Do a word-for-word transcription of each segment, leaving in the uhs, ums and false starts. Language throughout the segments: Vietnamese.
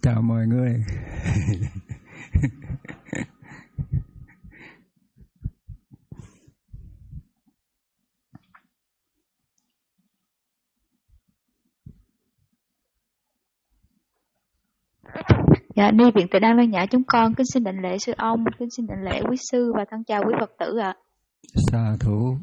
Chào mọi người. Dạ, Ni Viện Tuệ Đang Lân Nhã chúng con kính xin đảnh lễ sư ông, kính xin đảnh lễ quý sư và thân chào quý Phật tử ạ. Sa thú.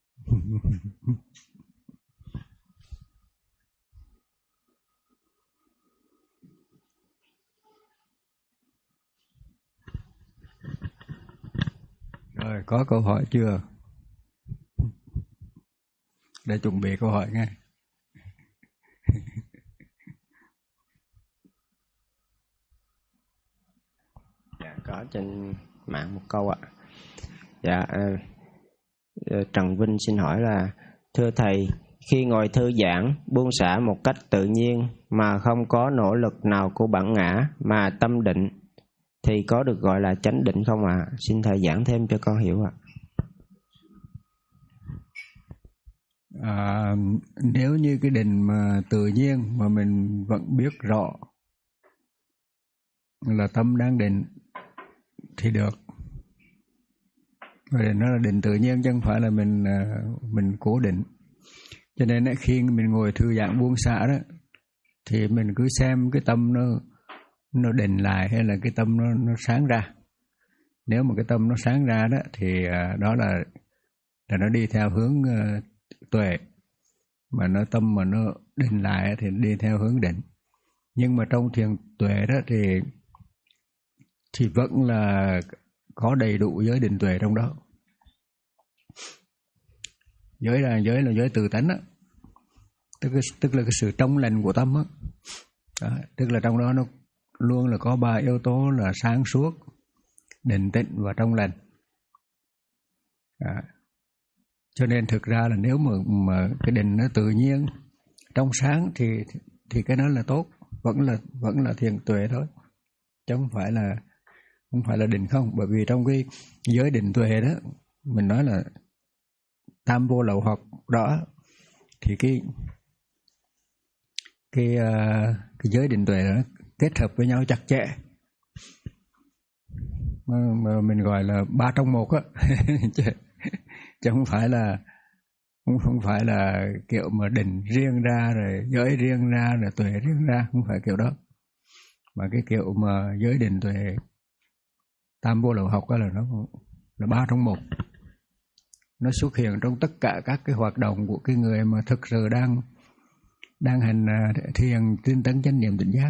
Rồi, có câu hỏi chưa? Để chuẩn bị câu hỏi nghe. Dạ, có trên mạng một câu ạ. Dạ, Trần Vinh xin hỏi là: thưa thầy, khi ngồi thư giãn, buông xả một cách tự nhiên mà không có nỗ lực nào của bản ngã mà tâm định thì có được gọi là chánh định không ạ? À? Xin thầy giảng thêm cho con hiểu ạ. À, nếu như cái định mà tự nhiên mà mình vẫn biết rõ là tâm đang định thì được. Rồi nó là định tự nhiên chứ không phải là mình mình cố định. Cho nên khi mình ngồi thư giãn buông xả đó thì mình cứ xem cái tâm nó nó định lại hay là cái tâm nó nó sáng ra. Nếu mà cái tâm nó sáng ra đó thì đó là là nó đi theo hướng uh, tuệ, mà nó tâm mà nó định lại thì đi theo hướng định. Nhưng mà trong thiền tuệ đó thì thì vẫn là có đầy đủ giới định tuệ trong đó. Giới là giới là giới tự tánh đó. Tức là, tức là cái sự trong lành của tâm đó. Đó, tức là trong đó nó luôn là có ba yếu tố là sáng suốt, định tĩnh và trong lành. Đó. Cho nên thực ra là nếu mà, mà cái định nó tự nhiên trong sáng thì thì cái đó là tốt, vẫn là vẫn là thiền tuệ thôi, chứ không phải là không phải là định không. Bởi vì trong cái giới định tuệ đó mình nói là tam vô lậu hoặc đó, thì cái cái uh, cái giới định tuệ đó kết hợp với nhau chặt chẽ, mà, mà mình gọi là ba trong một á. chứ, chứ không phải là không không phải là kiểu mà định riêng ra rồi giới riêng ra rồi tuệ riêng ra, không phải kiểu đó. Mà cái kiểu mà giới định tuệ tam vô lậu học đó là nó là ba trong một. Nó xuất hiện trong tất cả các cái hoạt động của cái người mà thực sự đang đang hành thiền tinh tấn chánh niệm tỉnh giác.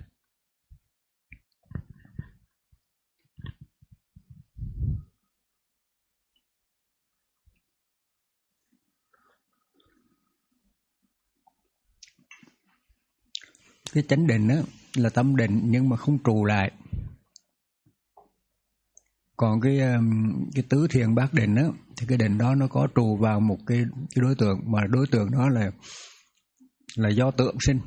Cái chánh định đó là tâm định nhưng mà không trụ lại. Còn cái cái tứ thiền bát định đó thì cái định đó nó có trụ vào một cái, cái đối tượng, mà đối tượng đó là là do tượng sinh.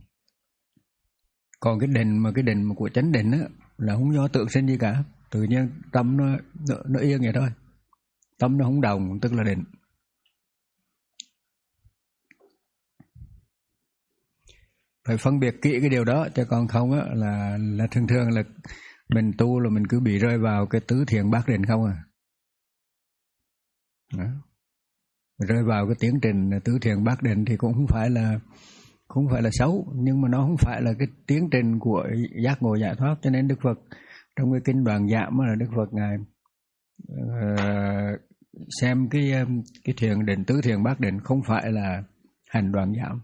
Còn cái định mà cái định mà của chánh định đó là không do tượng sinh gì cả, tự nhiên tâm nó nó, nó yên vậy thôi. Tâm nó không động tức là định. Phải phân biệt kỹ cái điều đó, chứ còn không á là là thường thường là mình tu là mình cứ bị rơi vào cái tứ thiền bát định không à. Đó. Rơi vào cái tiến trình tứ thiền bát định thì cũng không phải là không phải là xấu, nhưng mà nó không phải là cái tiến trình của giác ngộ giải thoát. Cho nên Đức Phật trong cái kinh Đoạn Giảm là Đức Phật ngài uh, xem cái cái thiền định tứ thiền bát định không phải là hành đoạn giảm,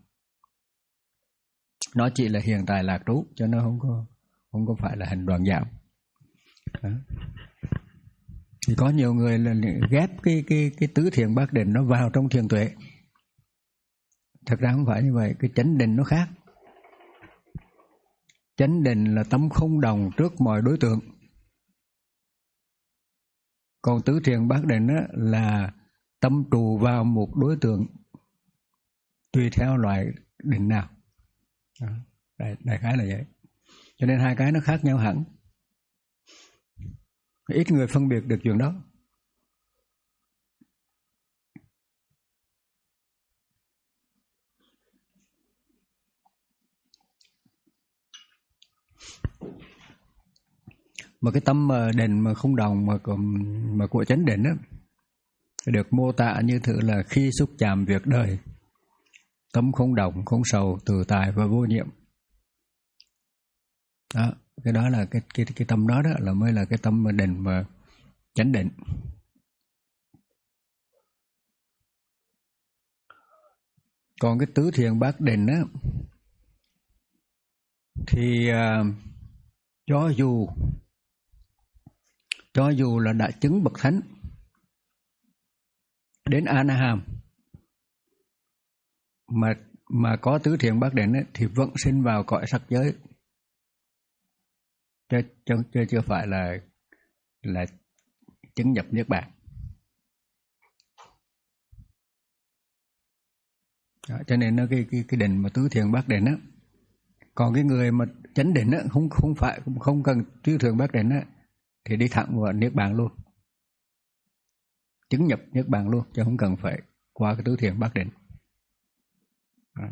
nó chỉ là hiện tại lạc trú, cho nó không có không có phải là hành đoạn giảm. Đó. Thì có nhiều người là ghép cái cái cái tứ thiền bát định nó vào trong thiền tuệ. Thật ra không phải như vậy, cái chánh định nó khác. Chánh định là tâm không đồng trước mọi đối tượng. Còn tứ thiền bát định đó là tâm trụ vào một đối tượng tùy theo loại định nào. Đó. Đại, đại khái là vậy. Cho nên hai cái nó khác nhau hẳn. Ít người phân biệt được chuyện đó. Mà cái tâm mà đền mà không đồng mà mà của chánh định á, được mô tả như thử là khi xúc chạm việc đời, tâm không động, không sầu, tự tại và vô nhiệm. Đó, cái đó là cái cái cái tâm đó đó là mới là cái tâm mà định mà chánh định. Còn cái tứ thiền bát định á thì uh, cho dù cho dù là đã chứng bậc thánh đến A-na-hàm mà mà có tứ thiền bát định ấy, thì vẫn sinh vào cõi sắc giới, chứ, chứ, chứ chưa phải là là chứng nhập niết bàn. Đó, cho nên nó cái cái cái định mà tứ thiền bát định á, còn cái người mà chánh định á không không phải không, không cần tứ thiền bát định á thì đi thẳng vào niết bàn luôn, chứng nhập niết bàn luôn, chứ không cần phải qua cái tứ thiền bát định. Đó.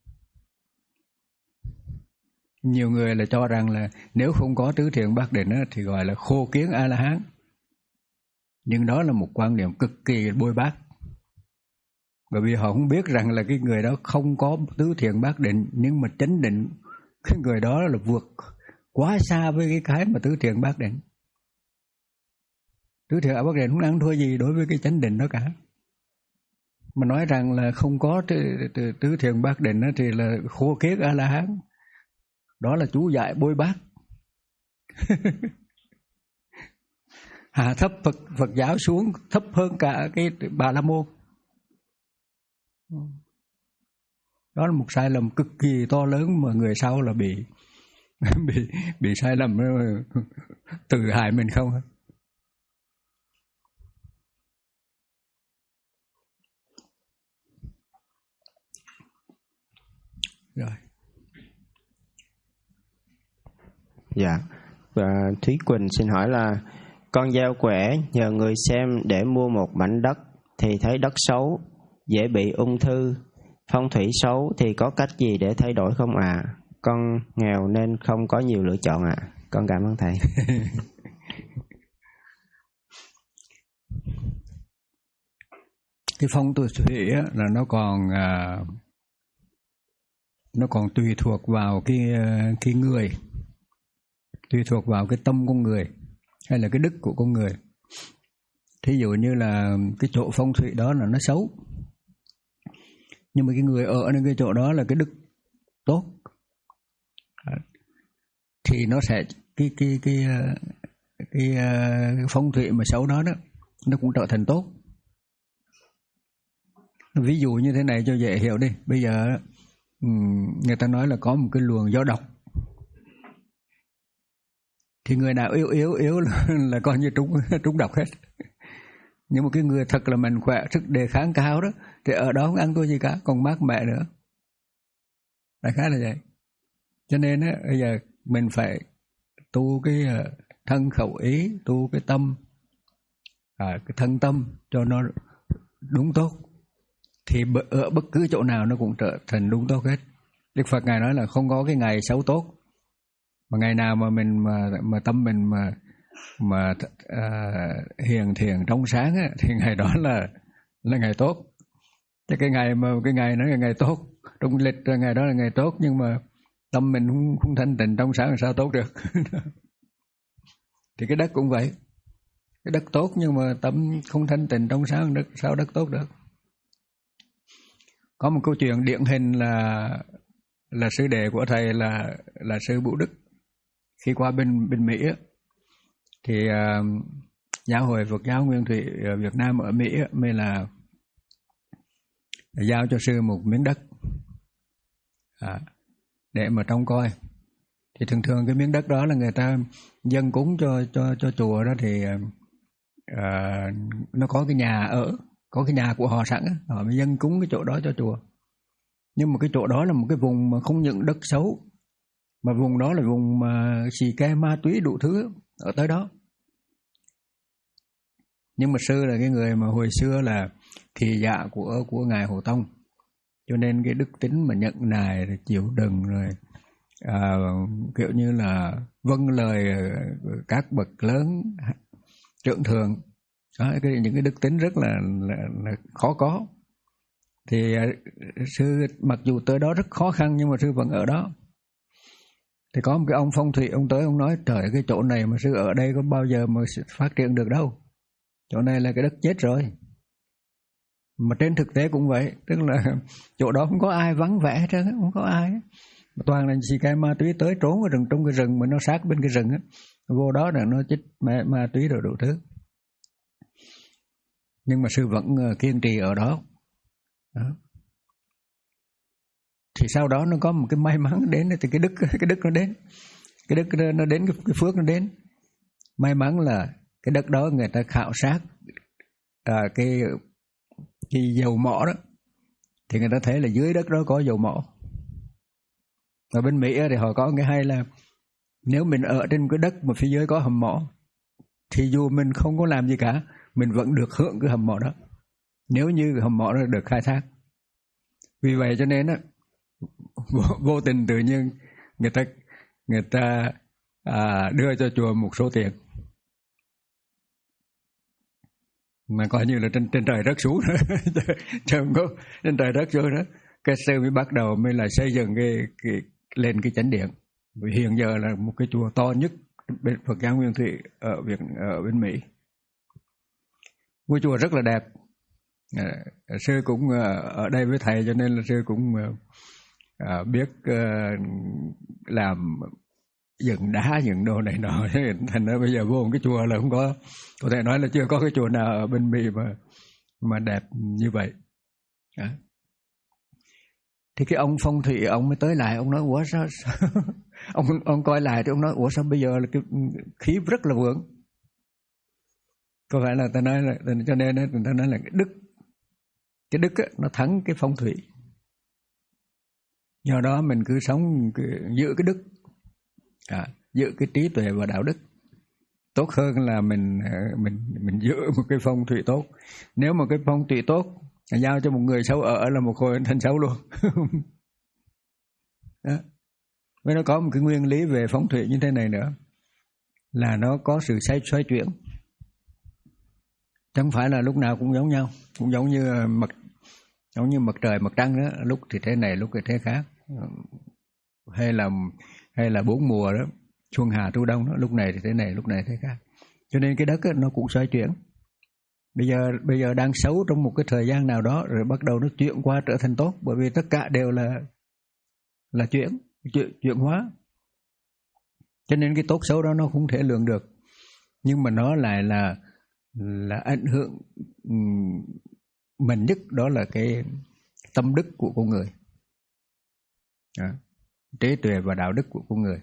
Nhiều người là cho rằng là nếu không có tứ thiền bát định á, thì gọi là khô kiến A-la-hán. Nhưng đó là một quan điểm cực kỳ bôi bác. Bởi vì họ không biết rằng là cái người đó không có tứ thiền bát định, nhưng mà chánh định cái người đó là vượt quá xa với cái cái mà tứ thiền bát định. Tứ thiền bát định không ăn thua gì đối với cái chánh định đó cả. Mà nói rằng là không có tứ, tứ thiền bát định đó thì là khô kiết A-la-hán. Đó là chú dạy bôi bác. Hạ thấp Phật, Phật giáo xuống thấp hơn cả cái Bà La Môn. Đó là một sai lầm cực kỳ to lớn mà người sau là bị bị bị sai lầm tự hại mình không. Rồi. Dạ. Và Thúy Quỳnh xin hỏi là con gieo quẻ nhờ người xem để mua một mảnh đất thì thấy đất xấu, dễ bị ung thư, phong thủy xấu thì có cách gì để thay đổi không ạ? À? Con nghèo nên không có nhiều lựa chọn ạ. À. Con cảm ơn thầy. Cái phong thủy á, là nó còn à, nó còn tùy thuộc vào cái cái người, tùy thuộc vào cái tâm con người hay là cái đức của con người. Thí dụ như là cái chỗ phong thủy đó là nó xấu, nhưng mà cái người ởในcái chỗ đó là cái đức tốt, thì nó sẽ cái cái cái cái, cái, cái phong thủy mà xấu đó đó nó cũng trở thành tốt. Ví dụ như thế này cho dễ hiểu đi. Bây giờ người ta nói là có một cái luồng gió độc, thì người nào yếu yếu yếu là, là coi như trúng trúng độc hết. Nhưng mà cái người thật là mạnh khỏe, sức đề kháng cao đó, thì ở đó không ăn tôi gì cả, còn mát mẻ nữa. Đại khái là vậy. Cho nên á, bây giờ mình phải tu cái thân khẩu ý, tu cái tâm, à, cái thân tâm cho nó đúng tốt, thì ở bất cứ chỗ nào nó cũng trở thành đúng tốt hết. Đức Phật Ngài nói là không có cái ngày xấu tốt, mà ngày nào mà mình mà mà tâm mình mà mà à, hiền thiền trong sáng á, thì ngày đó là là ngày tốt. Chứ cái ngày mà cái ngày đó là ngày tốt, trong lịch là ngày đó là ngày tốt, nhưng mà tâm mình không, không thanh tịnh trong sáng làm sao tốt được. Thì cái đất cũng vậy, cái đất tốt nhưng mà tâm không thanh tịnh trong sáng, đất sao đất tốt được. Có một câu chuyện điển hình là là sư đệ của thầy là là sư Bữu Đức. Khi qua bên bên Mỹ á, thì uh, giáo hội Phật giáo Nguyên Thủy ở Việt Nam ở Mỹ á, mới là giao cho sư một miếng đất à, để mà trông coi. Thì thường thường cái miếng đất đó là người ta dâng cúng cho cho cho chùa đó, thì uh, nó có cái nhà ở, có cái nhà của họ sẵn á, họ mới dâng cúng cái chỗ đó cho chùa. Nhưng mà cái chỗ đó là một cái vùng mà không những đất xấu, mà vùng đó là vùng mà xì ke ma túy đủ thứ ở tới đó. Nhưng mà sư là cái người mà hồi xưa là thị dạ của của ngài Hồ Tông, cho nên cái đức tính mà nhận nài rồi chịu đựng rồi à, kiểu như là vâng lời các bậc lớn trưởng thượng. Đó, cái, những cái đức tính rất là, là, là khó có. Thì à, sư mặc dù tới đó rất khó khăn nhưng mà sư vẫn ở đó. Thì có một cái ông phong thủy, ông tới ông nói trời, cái chỗ này mà sư ở đây có bao giờ mà phát triển được đâu, chỗ này là cái đất chết rồi. Mà trên thực tế cũng vậy, tức là chỗ đó không có ai, vắng vẻ hết trơn, không có ai, toàn là xì ke ma túy tới trốn ở rừng, trong cái rừng mà nó sát bên cái rừng á, vô đó là nó chích ma, ma túy rồi đủ thứ. Nhưng mà sư vẫn kiên trì ở đó. Đó. Thì sau đó nó có một cái may mắn đến, thì cái đức cái đức nó đến, cái đức nó đến, cái, cái phước nó đến. May mắn là cái đất đó người ta khảo sát à, cái cái dầu mỏ đó, thì người ta thấy là dưới đất đó có dầu mỏ. Ở bên Mỹ thì họ có cái hay là nếu mình ở trên cái đất mà phía dưới có hầm mỏ, thì dù mình không có làm gì cả, mình vẫn được hưởng cái hầm mỏ đó, nếu như cái hầm mỏ đó được khai thác. Vì vậy cho nên á, vô, vô tình tự nhiên người ta người ta à, đưa cho chùa một số tiền mà coi như là trên trên trời rớt xuống chứ không có trên trời rớt xuống đó. Cái sư mới bắt đầu mới là xây dựng cái, cái lên cái chánh điện. Vì hiện giờ là một cái chùa to nhất bên Phật giáo Nguyên Thủy ở Việt ở bên Mỹ. Ngôi chùa rất là đẹp. À, sư cũng ở đây với thầy cho nên là sư cũng à, biết à, làm dựng đá dựng đồ này nọ. Thành ra bây giờ vô một cái chùa là không có, có thể nói là chưa có cái chùa nào ở bên Mỹ mà mà đẹp như vậy. À. Thì cái ông phong thủy ông mới tới lại, ông nói ủa sao, sao? ông ông coi lại thì ông nói ủa sao bây giờ là cái khí rất là vượng. Có phải là ta nói là cho nên ta nói là cái đức, cái đức ấy, nó thắng cái phong thủy. Do đó mình cứ sống giữ cái đức, à, giữ cái trí tuệ và đạo đức tốt hơn là mình mình mình giữ một cái phong thủy tốt. Nếu mà cái phong thủy tốt giao cho một người xấu ở là một hồi thành xấu luôn. Đó. Với nó có một cái nguyên lý về phong thủy như thế này nữa, là nó có sự xoay xoay chuyển, chẳng phải là lúc nào cũng giống nhau, cũng giống như mặt giống như mặt trời mặt trăng đó, lúc thì thế này lúc thì thế khác, hay là hay là bốn mùa đó, xuân hạ thu đông đó, lúc này thì thế này lúc này thế khác. Cho nên cái đất ấy, nó cũng xoay chuyển. Bây giờ bây giờ đang xấu trong một cái thời gian nào đó rồi bắt đầu nó chuyển qua trở thành tốt, bởi vì tất cả đều là là chuyển chuyển, chuyển hóa. Cho nên cái tốt xấu đó nó không thể lường được, nhưng mà nó lại là là ảnh hưởng mạnh nhất, đó là cái tâm đức của con người, đó, trí tuệ và đạo đức của con người.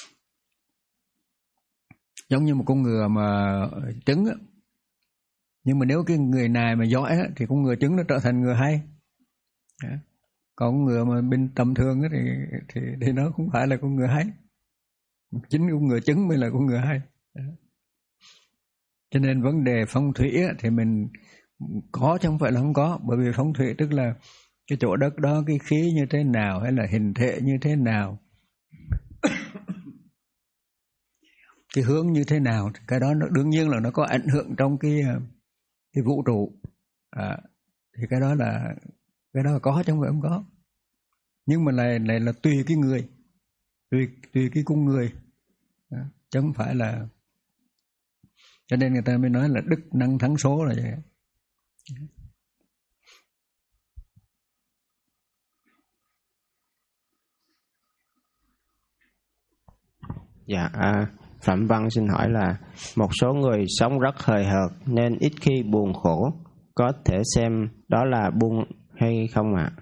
Giống như một con ngựa mà trứng á, nhưng mà nếu cái người này mà giỏi á, thì con ngựa trứng nó trở thành ngựa hay. Đó. Còn con ngựa mà bên tầm thường á, thì, thì thì nó không phải là con ngựa hay, chính con ngựa trứng mới là con ngựa hay. Đó. Cho nên vấn đề phong thủy á, thì mình có chứ không phải là không có, bởi vì phong thủy tức là cái chỗ đất đó cái khí như thế nào, hay là hình thể như thế nào, cái hướng như thế nào, cái đó nó đương nhiên là nó có ảnh hưởng trong cái cái vũ trụ, à, thì cái đó là cái đó là có chứ không phải không có. Nhưng mà này này là tùy cái người, tùy tùy cái con người, à, chứ không phải là. Cho nên người ta mới nói là đức năng thắng số là vậy. Dạ, à, Phạm Văn xin hỏi là một số người sống rất hời hợt nên ít khi buồn khổ, có thể xem đó là buông hay không ạ? À?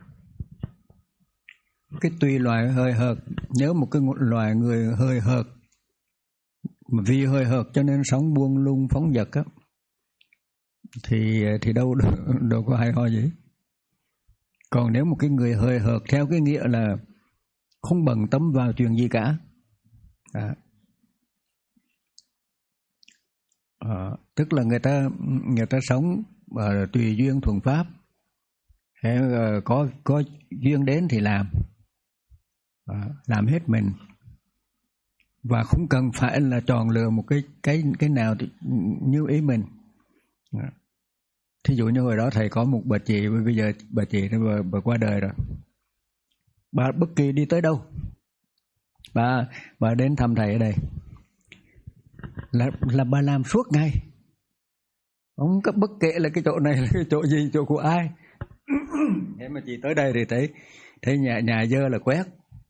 Cái tùy loài hời hợt, nếu một cái loài người hời hợt mà vì hời hợt cho nên sống buông lung phóng dật á, thì thì đâu đâu có hay ho gì. Còn nếu một cái người hời hợt theo cái nghĩa là không bận tâm vào chuyện gì cả, à, à, tức là người ta người ta sống à, tùy duyên thuận pháp, hay, à, có có duyên đến thì làm, à, làm hết mình, và không cần phải là chọn lựa một cái cái cái nào như ý mình. À, thí dụ như hồi đó thầy có một bà chị, bây giờ bà chị bà, bà qua đời rồi, bà bất kỳ đi tới đâu, bà bà đến thăm thầy ở đây là là bà làm suốt ngày, không có bất kể là cái chỗ này là cái chỗ gì, chỗ của ai. Thế mà chị tới đây thì thấy thấy nhà nhà dơ là quét,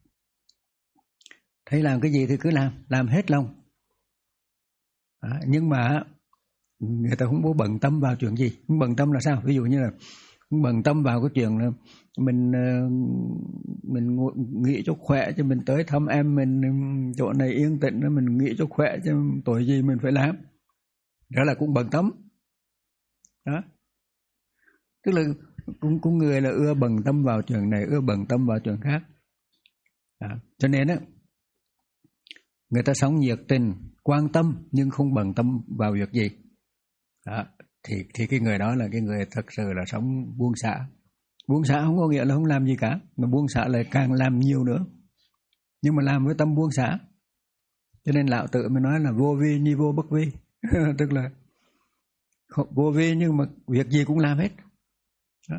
thấy làm cái gì thì cứ làm, làm hết lòng. À, nhưng mà người ta không có bận tâm vào chuyện gì. Không bận tâm là sao? Ví dụ như là không bận tâm vào cái chuyện là mình mình nghĩ cho khỏe cho mình tới thăm em mình, chỗ này yên tĩnh mình nghĩ cho khỏe chứ tội gì mình phải làm. Đó là cũng bận tâm. Đó. Tức là cũng cũng người là ưa bận tâm vào chuyện này, ưa bận tâm vào chuyện khác. À, cho nên á, người ta sống nhiệt tình, quan tâm nhưng không bận tâm vào việc gì. Đó. Thì, thì cái người đó là cái người thật sự là sống buông xả. Buông xả không có nghĩa là không làm gì cả, mà buông xả là càng làm nhiều nữa. Nhưng mà làm với tâm buông xả. Cho nên Lão Tử mới nói là vô vi nhi vô bất vi. Tức là vô vi nhưng mà việc gì cũng làm hết. Đó.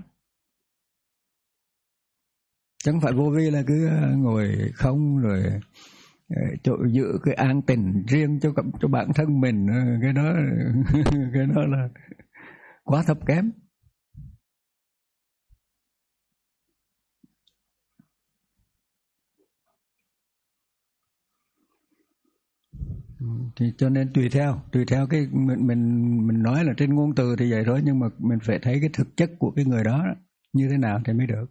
Chẳng phải vô vi là cứ ngồi không rồi chỗ giữ cái an tình riêng cho cho bản thân mình, cái đó cái đó là quá thấp kém. Thì cho nên tùy theo tùy theo cái mình mình mình nói là trên ngôn từ thì vậy thôi, nhưng mà mình phải thấy cái thực chất của cái người đó như thế nào thì mới được.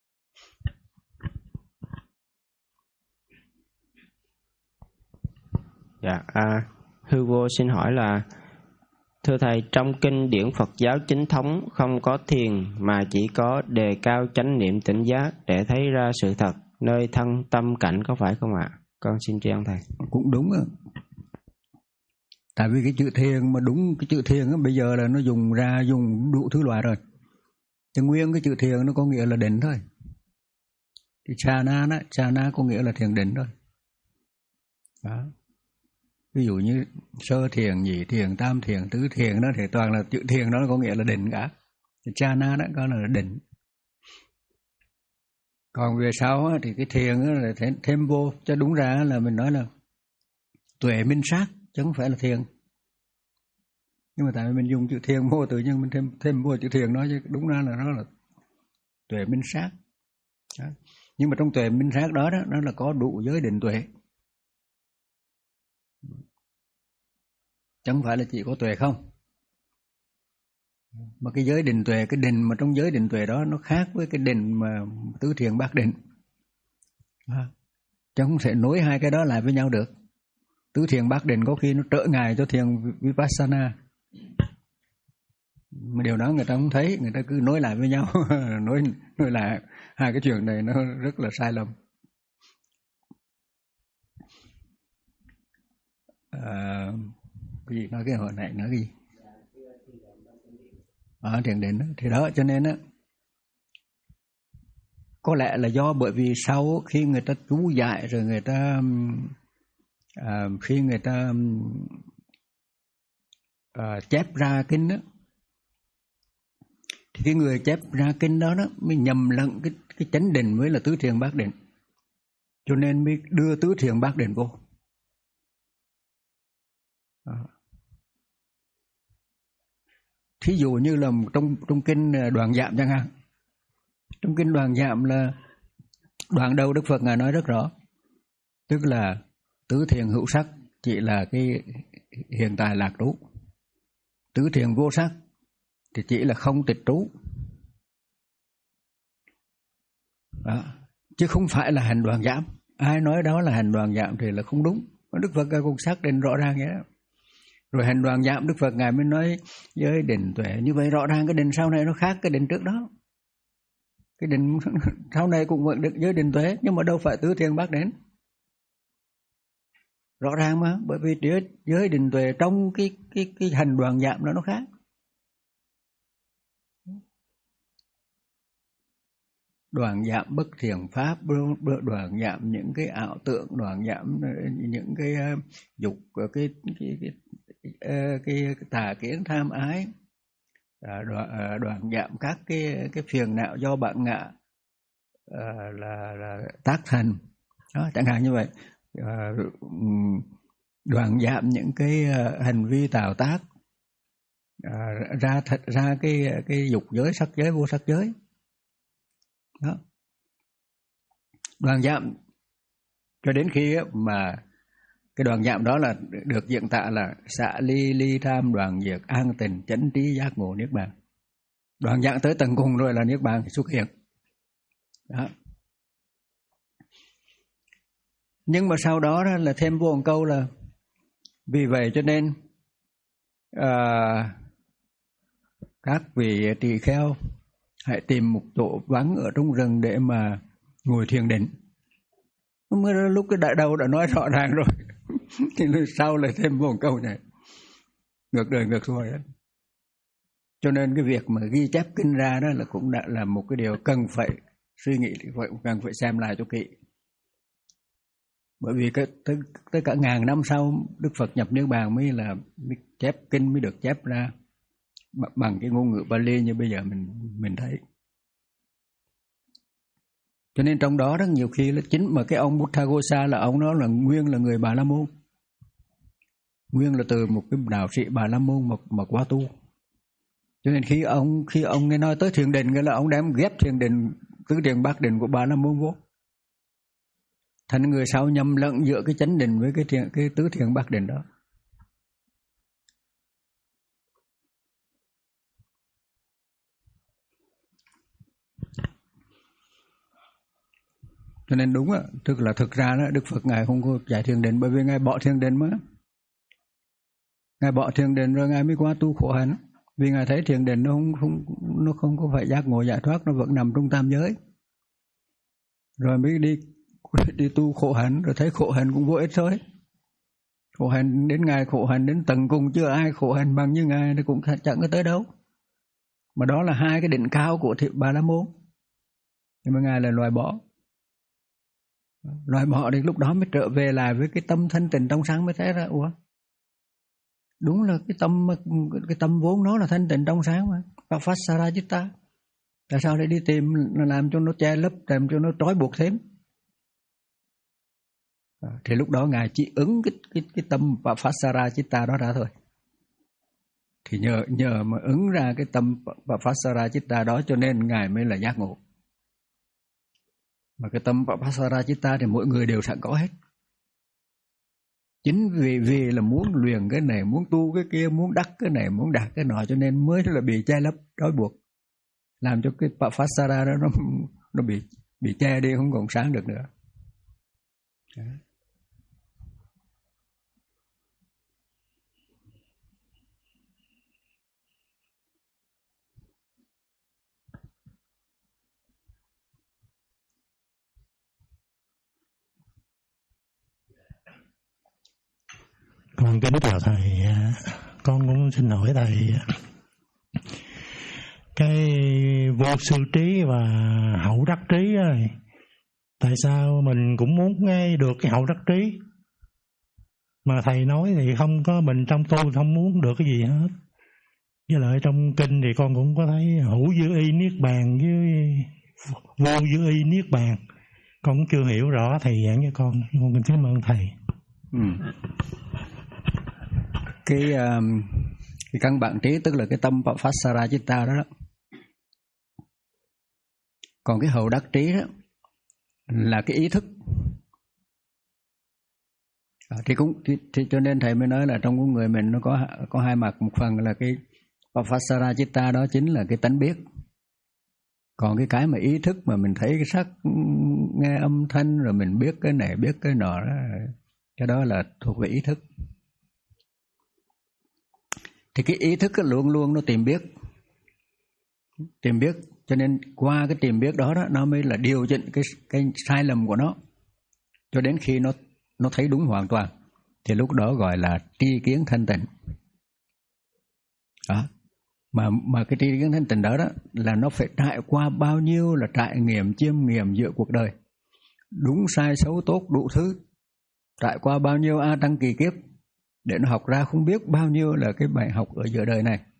Dạ, à, Hư Vô xin hỏi là thưa thầy, trong kinh điển Phật giáo chính thống không có thiền mà chỉ có đề cao chánh niệm tỉnh giác để thấy ra sự thật nơi thân tâm cảnh, có phải không ạ? Con xin tri ân thầy. Cũng đúng á. Tại vì cái chữ thiền mà đúng cái chữ thiền á, bây giờ là nó dùng ra dùng đủ thứ loại rồi. Chứ nguyên cái chữ thiền nó có nghĩa là định thôi. Thì chana đó, chana có nghĩa là thiền định thôi. Đó. Ví dụ như sơ thiền, nhị thiền, tam thiền, tứ thiền đó thì toàn là chữ thiền đó có nghĩa là định cả. Thì chana đó có là định. Còn về sau thì cái thiền là thêm vô, cho đúng ra là mình nói là tuệ minh sát chứ không phải là thiền. Nhưng mà tại vì mình dùng chữ thiền vô tự nhiên mình thêm thêm vô chữ thiền đó, chứ đúng ra là nó là tuệ minh sát. Đó. Nhưng mà trong tuệ minh sát đó, đó nó là có đủ giới định tuệ. Chẳng phải là chỉ có tuệ không. Mà cái giới định tuệ, cái định mà trong giới định tuệ đó nó khác với cái định mà tứ thiền bát định. À, chứ không thể nối hai cái đó lại với nhau được. Tứ thiền bát định có khi nó trở ngại cho thiền Vipassana. Mà điều đó người ta không thấy, người ta cứ nối lại với nhau. nối, nối lại hai cái chuyện này nó rất là sai lầm. À, cái gì nói cái hồi này nói cái gì? À, thiền định đó. Thì đó cho nên á, có lẽ là do bởi vì sau khi người ta chú giải rồi người ta à, khi người ta à, chép ra kinh đó, thì cái người chép ra kinh đó đó mới nhầm lẫn cái cái chánh định với là tứ thiền bát định, cho nên mới đưa tứ thiền bát định vô. À. Thí dụ như là trong trong kinh Đoạn Giảm chẳng hạn, trong kinh Đoạn Giảm là đoạn đầu Đức Phật ngài nói rất rõ, tức là tứ thiền hữu sắc chỉ là cái hiện tại lạc trú, tứ thiền vô sắc thì chỉ là không tịch trú. Đó. Chứ không phải là hành Đoạn Giảm. Ai nói đó là hành Đoạn Giảm thì là không đúng. Đức Phật cũng xác định rõ ràng vậy đó. Rồi hành Đoạn Giảm Đức Phật ngài mới nói giới định tuệ, như vậy rõ ràng cái định sau này nó khác cái định trước đó. Cái định sau này cũng vẫn được giới định tuệ, nhưng mà đâu phải tứ thiền bát định. Rõ ràng mà, bởi vì giới, giới định tuệ trong cái cái cái hành Đoạn Giảm đó nó khác. đoạn giảm bất thiện pháp, đoạn giảm những cái ảo tượng, đoạn giảm những cái uh, dục, cái cái cái, cái, cái, cái tà kiến tham ái, à, đoạn, à, đoạn giảm các cái cái phiền não do bạn ngã à, là là tác thành đó, chẳng hạn như vậy. À, đoạn giảm những cái uh, hành vi tạo tác à, ra thật ra cái cái dục giới, sắc giới, vô sắc giới đó. Đoạn giảm cho đến khi mà cái đoạn giảm đó là được diễn tả là xả ly ly tham đoạn diệt an tình chánh trí giác ngộ niết bàn. Đoạn giảm tới tận cùng rồi là niết bàn xuất hiện đó. Nhưng mà sau đó là thêm vô một câu là vì vậy cho nên à, các vị tỳ kheo hãy tìm một chỗ vắng ở trong rừng để mà ngồi thiền định. Lúc cái đại đầu đã nói rõ ràng rồi thì sau lại thêm một câu này ngược đời ngược xuôi đó. Cho nên cái việc mà ghi chép kinh ra đó là cũng đã là một cái điều cần phải suy nghĩ, cần phải xem lại cho kỹ. Bởi vì cái tới, tới cả ngàn năm sau Đức Phật nhập niết bàn mới là mới chép kinh mới được chép ra bằng cái ngôn ngữ Pali như bây giờ mình mình thấy. Cho nên trong đó rất nhiều khi là chính mà cái ông Buddhaghosa là ông đó là nguyên là người Bà La Môn, nguyên là từ một cái đạo sĩ Bà La Môn mà mà qua tu. Cho nên khi ông khi ông nghe nói tới thiền định, nghĩa là ông đem ghép thiền định tứ thiền bát định của Bà La Môn vô. Thành người sau nhầm lẫn giữa cái chánh định với cái thiền, cái tứ thiền bát định đó. Cho nên đúng á, tức là thực ra đó Đức Phật ngài không có dạy thiền định, bởi vì ngài bỏ thiền định mà. Ngài bỏ thiền định rồi ngài mới qua tu khổ hạnh. Vì ngài thấy thiền định nó không không nó không có phải giác ngộ giải thoát, nó vẫn nằm trong tam giới. Rồi mới đi đi tu khổ hạnh, rồi thấy khổ hạnh cũng vô ích thôi. Khổ hạnh đến ngài khổ hạnh đến tận cùng, chưa ai khổ hạnh bằng như ngài thì cũng chẳng có tới đâu. Mà đó là hai cái đỉnh cao của thị Bà La Môn. Nhưng mà ngài là loại bỏ. Loại bỏ đến lúc đó mới trở về lại với cái tâm thanh tịnh trong sáng, mới thấy ra ủa đúng là cái tâm cái tâm vốn nó là thanh tịnh trong sáng mà. Papasara Chitta. Tại sao lại đi tìm làm cho nó che lấp, làm cho nó trói buộc thêm? Thì lúc đó ngài chỉ ứng cái cái cái tâm Papasara Chitta đó ra thôi. Thì nhờ nhờ mà ứng ra cái tâm Papasara Chitta đó cho nên ngài mới là giác ngộ. Mà cái tâm Papasara Chitta thì mỗi người đều sẵn có hết. Chính vì vì là muốn luyện cái này, muốn tu cái kia, muốn đắc cái này, muốn đạt cái nọ, cho nên mới là bị che lấp, trói buộc, làm cho cái Papasara đó nó nó bị bị che đi, không còn sáng được nữa. Đó. Con kính chào thầy, con cũng xin hỏi thầy, cái vô sư trí và hậu đắc trí ấy, tại sao mình cũng muốn nghe được cái hậu đắc trí mà thầy nói thì không có, mình trong tu không muốn được cái gì hết. Với lại trong kinh thì con cũng có thấy hữu dư y niết bàn với vô dư y niết bàn, con cũng chưa hiểu rõ, thầy giảng cho con. Con kính cảm ơn thầy. Ừ. Cái, um, cái căn bản trí tức là cái tâm Papasara Chitta đó, đó. Còn cái hậu đắc trí đó là cái ý thức. À, thì cũng thì, thì cho nên thầy mới nói là trong con người mình nó có có hai mặt, một phần là cái Papasara Chitta đó chính là cái tánh biết. Còn cái cái mà ý thức mà mình thấy cái sắc, nghe âm thanh rồi mình biết cái này biết cái nọ đó, cái đó là thuộc về ý thức. Thì cái ý thức luôn luôn nó tìm biết, tìm biết, cho nên qua cái tìm biết đó, đó nó mới là điều chỉnh cái cái sai lầm của nó, cho đến khi nó nó thấy đúng hoàn toàn, thì lúc đó gọi là tri kiến thanh tịnh. Đó. mà mà cái tri kiến thanh tịnh đó đó là nó phải trải qua bao nhiêu là trải nghiệm chiêm nghiệm giữa cuộc đời, đúng sai xấu tốt đủ thứ, trải qua bao nhiêu a tăng kỳ kiếp để nó học ra không biết bao nhiêu là cái bài học ở giữa đời này.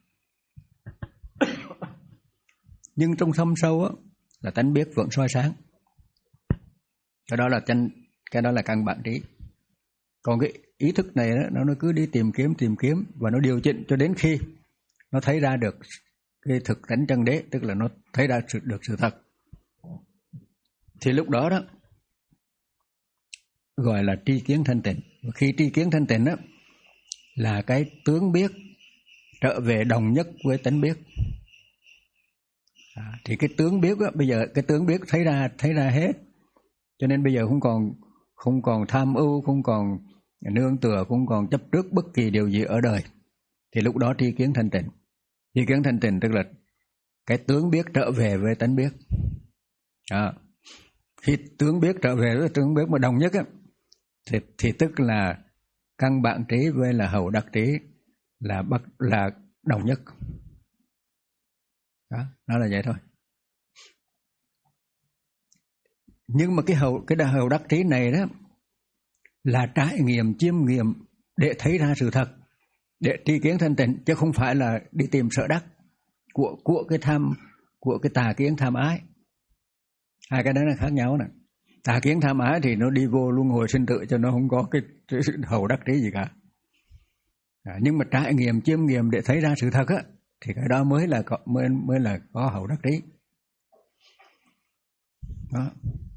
Nhưng trong thâm sâu á là tánh biết vẫn soi sáng. Cái đó là chân, cái đó là căn bản trí. Còn cái ý thức này đó, nó nó cứ đi tìm kiếm tìm kiếm và nó điều chỉnh cho đến khi nó thấy ra được cái thực tánh chân đế, tức là nó thấy ra được sự thật. Thì lúc đó đó gọi là tri kiến thanh tịnh. Khi tri kiến thanh tịnh đó là cái tướng biết trở về đồng nhất với tánh biết. À, thì cái tướng biết đó, bây giờ cái tướng biết thấy ra thấy ra hết, cho nên bây giờ không còn không còn tham ưu, không còn nương tựa, không còn chấp trước bất kỳ điều gì ở đời. Thì lúc đó tri kiến thanh tịnh. Tri kiến thanh tịnh tức là cái tướng biết trở về với tánh biết. À, khi tướng biết trở về với tướng biết mà đồng nhất á, thì, thì tức là căn bản trí với là hậu đắc trí là bắt là đồng nhất. Đó, nó là vậy thôi. Nhưng mà cái hậu cái hậu đắc trí này đó là trải nghiệm chiêm nghiệm để thấy ra sự thật, để tri kiến thanh tịnh, chứ không phải là đi tìm sở đắc của của cái tham của cái tà kiến tham ái. Hai cái đó là khác nhau nè. Tà kiến tham ái thì nó đi vô luân hồi sinh tử cho nó không có cái, cái hậu đắc trí gì cả. À, nhưng mà trải nghiệm chiêm nghiệm để thấy ra sự thật á thì cái đó mới là có, mới mới là có hậu đắc trí. Đó.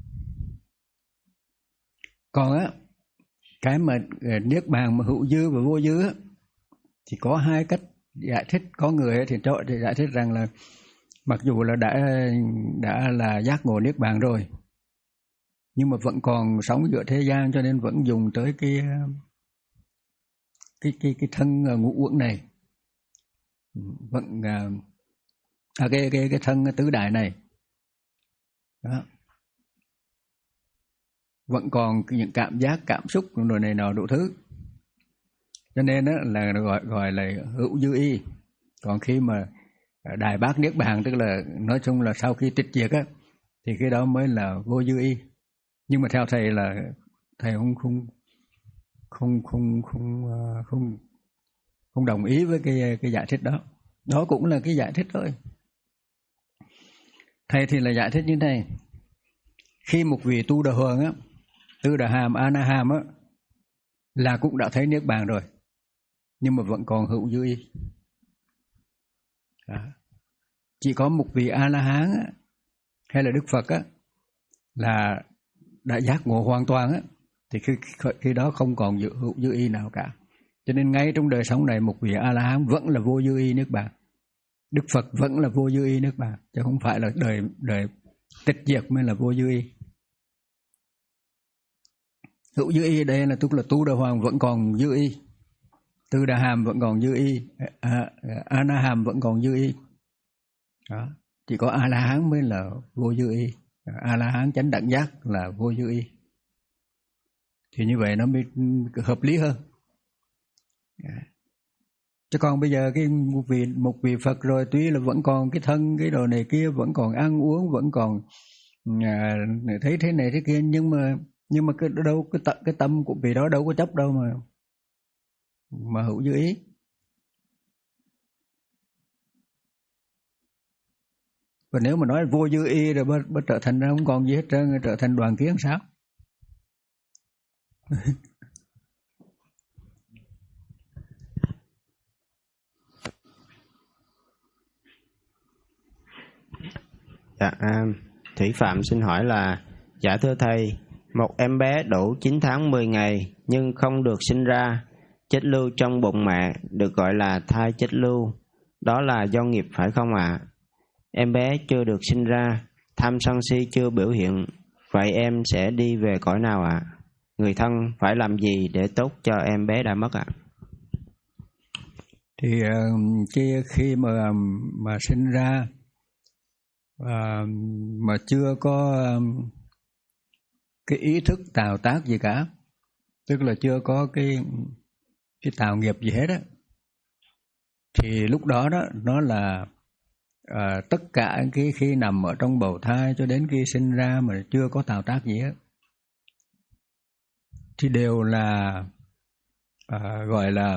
Còn á cái mà niết bàn mà hữu dư và vô dư á thì có hai cách giải thích. Có người thì cho thì giải thích rằng là mặc dù là đã đã là giác ngộ niết bàn rồi nhưng mà vẫn còn sống giữa thế gian, cho nên vẫn dùng tới cái cái cái cái thân ngũ uẩn này, vẫn à, cái cái cái thân tứ đại này. Đó. Vẫn còn những cảm giác, cảm xúc rồi này nọ đủ thứ, cho nên đó là gọi gọi là hữu dư y. Còn khi mà đại bác niết bàn tức là nói chung là sau khi tịch diệt á thì cái đó mới là vô dư y. Nhưng mà theo thầy là thầy không không không không không không không đồng ý với cái cái giải thích đó. Đó cũng là cái giải thích thôi. Thầy thì là giải thích như thế này: khi một vị tu đà hoàng á, tư đà hàm, a na hàm á là cũng đã thấy niết bàn rồi, nhưng mà vẫn còn hữu dư y. Đó. Chỉ có một vị a la hán á, hay là Đức Phật á là đã giác ngộ hoàn toàn á, thì khi, khi đó không còn hữu dư y nào cả. Cho nên ngay trong đời sống này một vị a la hán vẫn là vô dư y niết bàn, Đức Phật vẫn là vô dư y niết bàn, chứ không phải là đời đời tịch diệt mới là vô dư y. Hữu dư y đây là tức là tu đà hoàng vẫn còn dư y, tư đà hàm vẫn còn dư y, a, a na hàm vẫn còn dư y. Đó. Chỉ có a la hán mới là vô dư y, a la hán chánh đẳng giác là vô dư y. Thì như vậy nó mới hợp lý hơn. Chứ còn bây giờ cái một vị một vị Phật rồi tuy là vẫn còn cái thân cái đồ này kia, vẫn còn ăn uống, vẫn còn à, thấy thế này thế kia, nhưng mà nhưng mà cái đâu cái tâm, cái tâm của vị đó đâu có chấp đâu mà mà hữu dư ý. Và nếu mà nói vô dư y rồi bắt trở thành ra không còn gì hết trơn, trở thành đoàn kiến sao? Dạ, à, Thủy Phạm xin hỏi là: dạ thưa thầy, một em bé đủ chín tháng mười ngày nhưng không được sinh ra, chết lưu trong bụng mẹ, được gọi là thai chết lưu, đó là do nghiệp phải không ạ? À? Em bé chưa được sinh ra, tham sân si chưa biểu hiện, vậy em sẽ đi về cõi nào ạ? À? Người thân phải làm gì để tốt cho em bé đã mất ạ? À? Thì cái khi mà mà sinh ra à, mà chưa có cái ý thức tạo tác gì cả, tức là chưa có cái cái tạo nghiệp gì hết á, thì lúc đó đó nó là à, tất cả cái khi nằm ở trong bầu thai cho đến khi sinh ra mà chưa có tạo tác gì hết thì đều là à, gọi là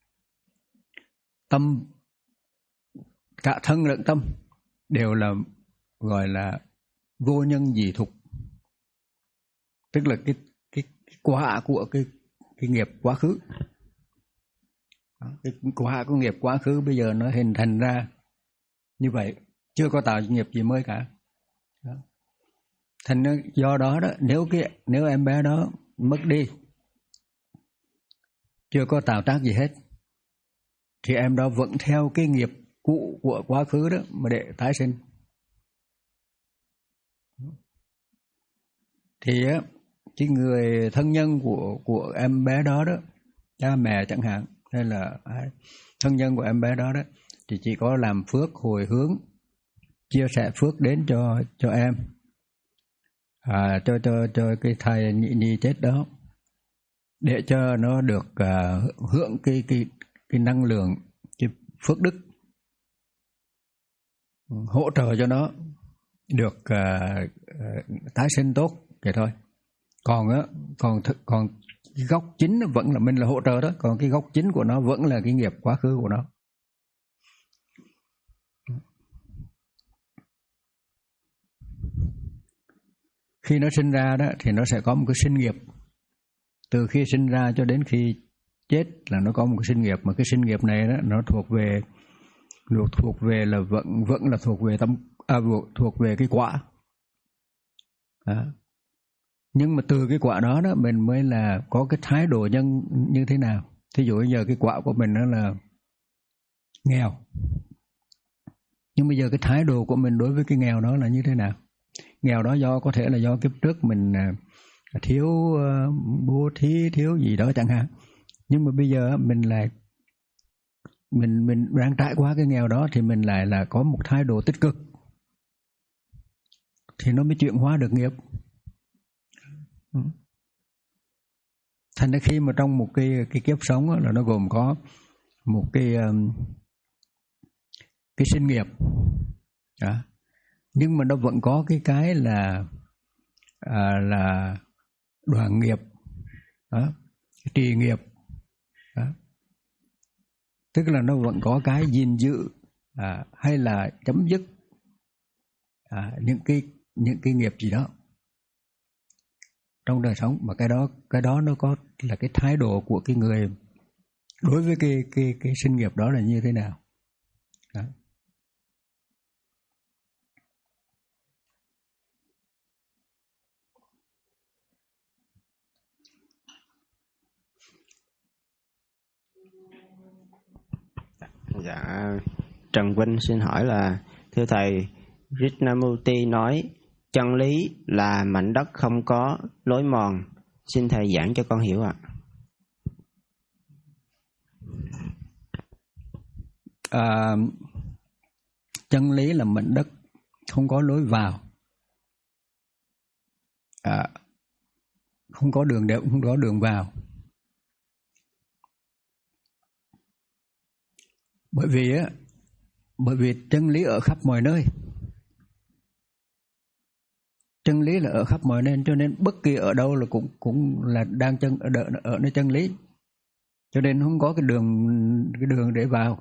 tâm, cả thân lẫn tâm đều là gọi là vô nhân dị thục, tức là cái cái, cái quả của cái cái nghiệp quá khứ. Cái quả của nghiệp quá khứ bây giờ nó hình thành ra như vậy, chưa có tạo nghiệp gì mới cả. Đó. Thành do đó đó, nếu cái nếu em bé đó mất đi, chưa có tạo tác gì hết, thì em đó vẫn theo cái nghiệp cũ của quá khứ đó mà để tái sinh. Thì á, cái người thân nhân của của em bé đó đó, cha mẹ chẳng hạn, hay là thân nhân của em bé đó đó, thì chỉ có làm phước hồi hướng, chia sẻ phước đến cho cho em, à, cho cho cho cái thai nhị nhi chết đó, để cho nó được uh, hưởng cái cái cái năng lượng, cái phước đức, hỗ trợ cho nó được uh, uh, tái sinh tốt vậy thôi. Còn á, còn th- còn cái gốc chính vẫn là mình là hỗ trợ đó, còn cái gốc chính của nó vẫn là cái nghiệp quá khứ của nó. Khi nó sinh ra đó thì nó sẽ có một cái sinh nghiệp. Từ khi sinh ra cho đến khi chết là nó có một cái sinh nghiệp, mà cái sinh nghiệp này đó nó thuộc về thuộc về là vẫn vẫn là thuộc về tâm à, thuộc về cái quả. À. Nhưng mà từ cái quả đó đó mình mới là có cái thái độ nhân như thế nào. Thí dụ bây giờ cái quả của mình đó là nghèo, nhưng bây giờ cái thái độ của mình đối với cái nghèo đó là như thế nào? Nghèo đó do có thể là do kiếp trước mình thiếu uh, bố thí, thiếu gì đó chẳng hạn. Nhưng mà bây giờ mình lại mình mình đang trải qua cái nghèo đó thì mình lại là có một thái độ tích cực, thì nó mới chuyển hóa được nghiệp. Thành ra khi mà trong một cái cái kiếp sống là nó gồm có một cái um, cái sinh nghiệp đó. Nhưng mà nó vẫn có cái cái là à, là đoàn nghiệp đó, trì nghiệp đó. Tức là nó vẫn có cái gìn giữ à, hay là chấm dứt à, những cái những cái nghiệp gì đó trong đời sống. Mà cái đó cái đó nó có là cái thái độ của cái người đối với cái cái cái sinh nghiệp đó là như thế nào đó. Dạ, Trần Vinh xin hỏi là thưa thầy, Krishnamurti nói chân lý là mảnh đất không có lối mòn, xin thầy giảng cho con hiểu ạ. À, chân lý là mảnh đất không có lối vào, à, không có đường đều, không có đường vào. Bởi vì á, bởi vì chân lý ở khắp mọi nơi. Chân lý là ở khắp mọi nơi, cho nên bất kỳ ở đâu là cũng cũng là đang chân ở ở nơi chân lý. Cho nên không có cái đường cái đường để vào.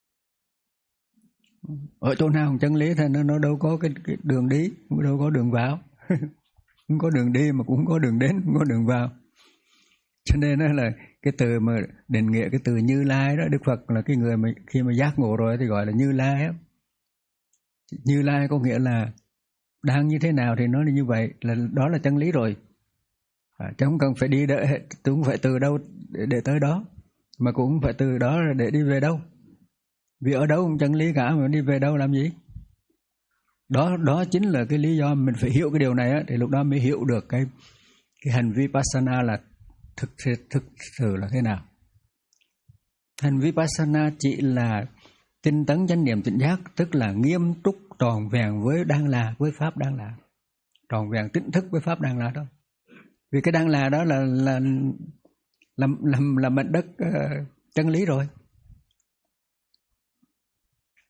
Ở chỗ nào chân lý thì nó nó đâu có cái, cái đường đi, đâu có đường vào. Không có đường đi mà cũng không có đường đến, không có đường vào. Cho nên là cái từ mà định nghĩa cái từ Như Lai đó, Đức Phật là cái người mà khi mà giác ngộ rồi thì gọi là Như Lai á. Như Lai có nghĩa là đang như thế nào thì nó là như vậy, là đó là chân lý rồi. À, chứ không cần phải đi đợi, tôi không phải từ đâu để, để tới đó, mà cũng không phải từ đó để đi về đâu. Vì ở đâu cũng chân lý cả, mà đi về đâu làm gì? Đó đó chính là cái lý do mình phải hiểu cái điều này á, thì lúc đó mới hiểu được cái cái hành vi Vipassana là thực sự thực sự là thế nào. Hành vi Vipassana chỉ là tinh tấn chánh niệm tỉnh giác, tức là nghiêm túc tròn vẹn với đang là, với pháp đang là, tròn vẹn tỉnh thức với pháp đang là đó. Vì cái đang là đó là là làm làm là mảnh đất uh, chân lý rồi.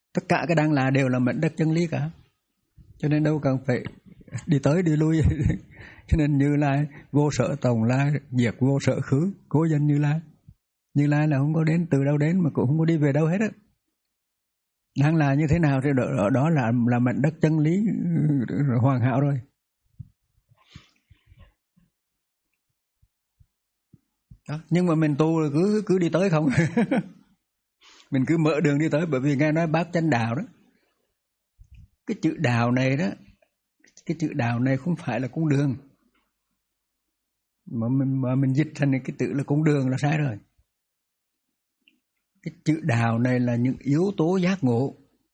Tất cả cái đang là đều là mệnh đất chân lý cả. Cho nên đâu cần phải đi tới đi lui. Cho nên Như Lai vô sở tòng lai, diệt vô sở khứ, cố danh Như Lai. Như Lai là không có đến từ đâu đến mà cũng không có đi về đâu hết á. Đang là như thế nào thì ở đó là là mệnh đất chân lý hoàn hảo rồi. Đó. Nhưng mà mình tu cứ cứ đi tới không. Mình cứ mở đường đi tới, bởi vì nghe nói bác chánh đạo đó. Cái chữ đạo này đó, cái chữ đạo này không phải là con đường. Mà mình, mà mình dịch thành cái tự là con đường là sai rồi. Cái chữ đạo này là những yếu tố giác ngộ.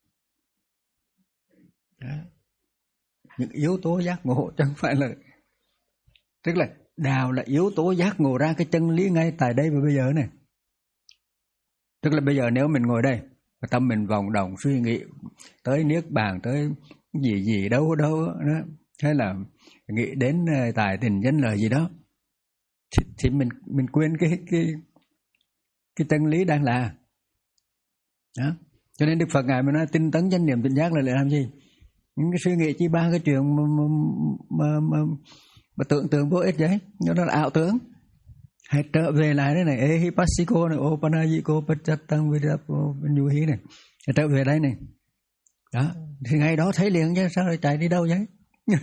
Đó. Những yếu tố giác ngộ chứ không phải là, tức là đạo là yếu tố giác ngộ ra cái chân lý ngay tại đây và bây giờ này. Tức là bây giờ nếu mình ngồi đây, tâm mình vòng đồng suy nghĩ tới niết bàn, tới gì gì đâu đâu đó, hay là nghĩ đến tài tình danh lợi gì đó, thì, thì mình mình quên cái cái cái chân lý đang là. Đó. Cho nên Đức Phật ngài mới nói tinh tấn chánh niệm tỉnh giác là để làm gì? Những cái suy nghĩ chi ba cái chuyện mà mà, mà, mà, mà tưởng tượng vô ích vậy, nó là ảo tưởng. Hãy trở về lại đây này, ehipassiko này, opanajiko pachattang vidapo nyuhi này, hãy trở về đây này. Đó, thì ngay đó thấy liền chứ sao lại chạy đi đâu vậy?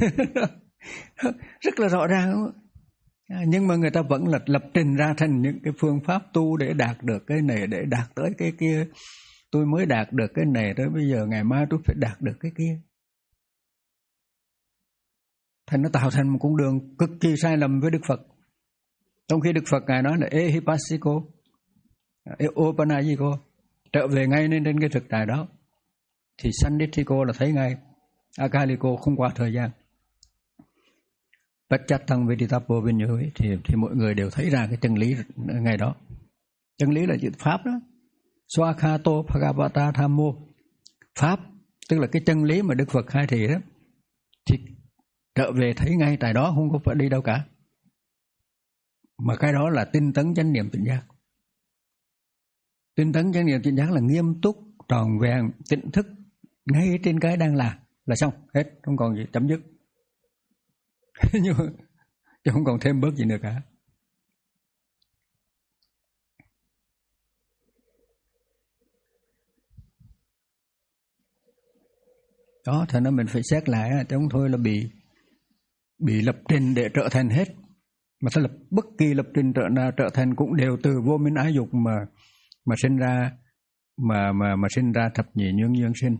Rất là rõ ràng đúng không? Nhưng mà người ta vẫn là lập trình ra thành những cái phương pháp tu để đạt được cái này, để đạt tới cái kia. Tôi mới đạt được cái này, tới bây giờ ngày mai tôi phải đạt được cái kia. Thành nó tạo thành một con đường cực kỳ sai lầm với Đức Phật. Trong khi Đức Phật ngài nói là ehipassiko, opanajiko, trở về ngay lên trên cái thực tại đó, thì sandithiko là thấy ngay, akaliko không qua thời gian, pachattang vidittapo vinyuhi, thì thì mọi người đều thấy ra cái chân lý ngày đó. Chân lý là chữ pháp đó, swakhato bhagavata thammo, pháp tức là cái chân lý mà Đức Phật khai thị đó, thì trở về thấy ngay tại đó, không có phải đi đâu cả. Mà cái đó là tinh tấn chánh niệm tỉnh giác. Tinh tấn chánh niệm tỉnh giác là nghiêm túc, tròn vẹn, tỉnh thức ngay trên cái đang là là xong, hết, không còn gì, chấm dứt. Nhưng mà, chứ không còn thêm bớt gì nữa cả. Đó, thành ra mình phải xét lại, chứ không thôi là bị bị lập trình để trở thành hết. Mà ta lập bất kỳ lập trình trở nào trở thành cũng đều từ vô minh ái dục mà mà sinh ra mà mà mà sinh ra thập nhị nhân duyên sinh.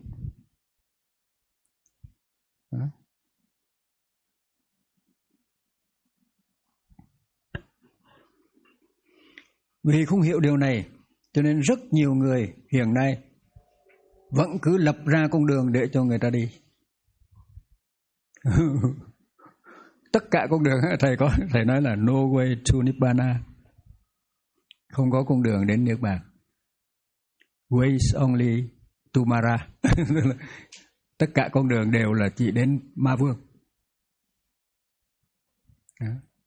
Đó. Vì không hiểu điều này, cho nên rất nhiều người hiện nay vẫn cứ lập ra con đường để cho người ta đi. Tất cả con đường thầy có, thầy nói là no way to Nibbana, không có con đường đến Niết Bàn. Ways only to Mara. Tất cả con đường đều là chỉ đến Ma Vương. Đó.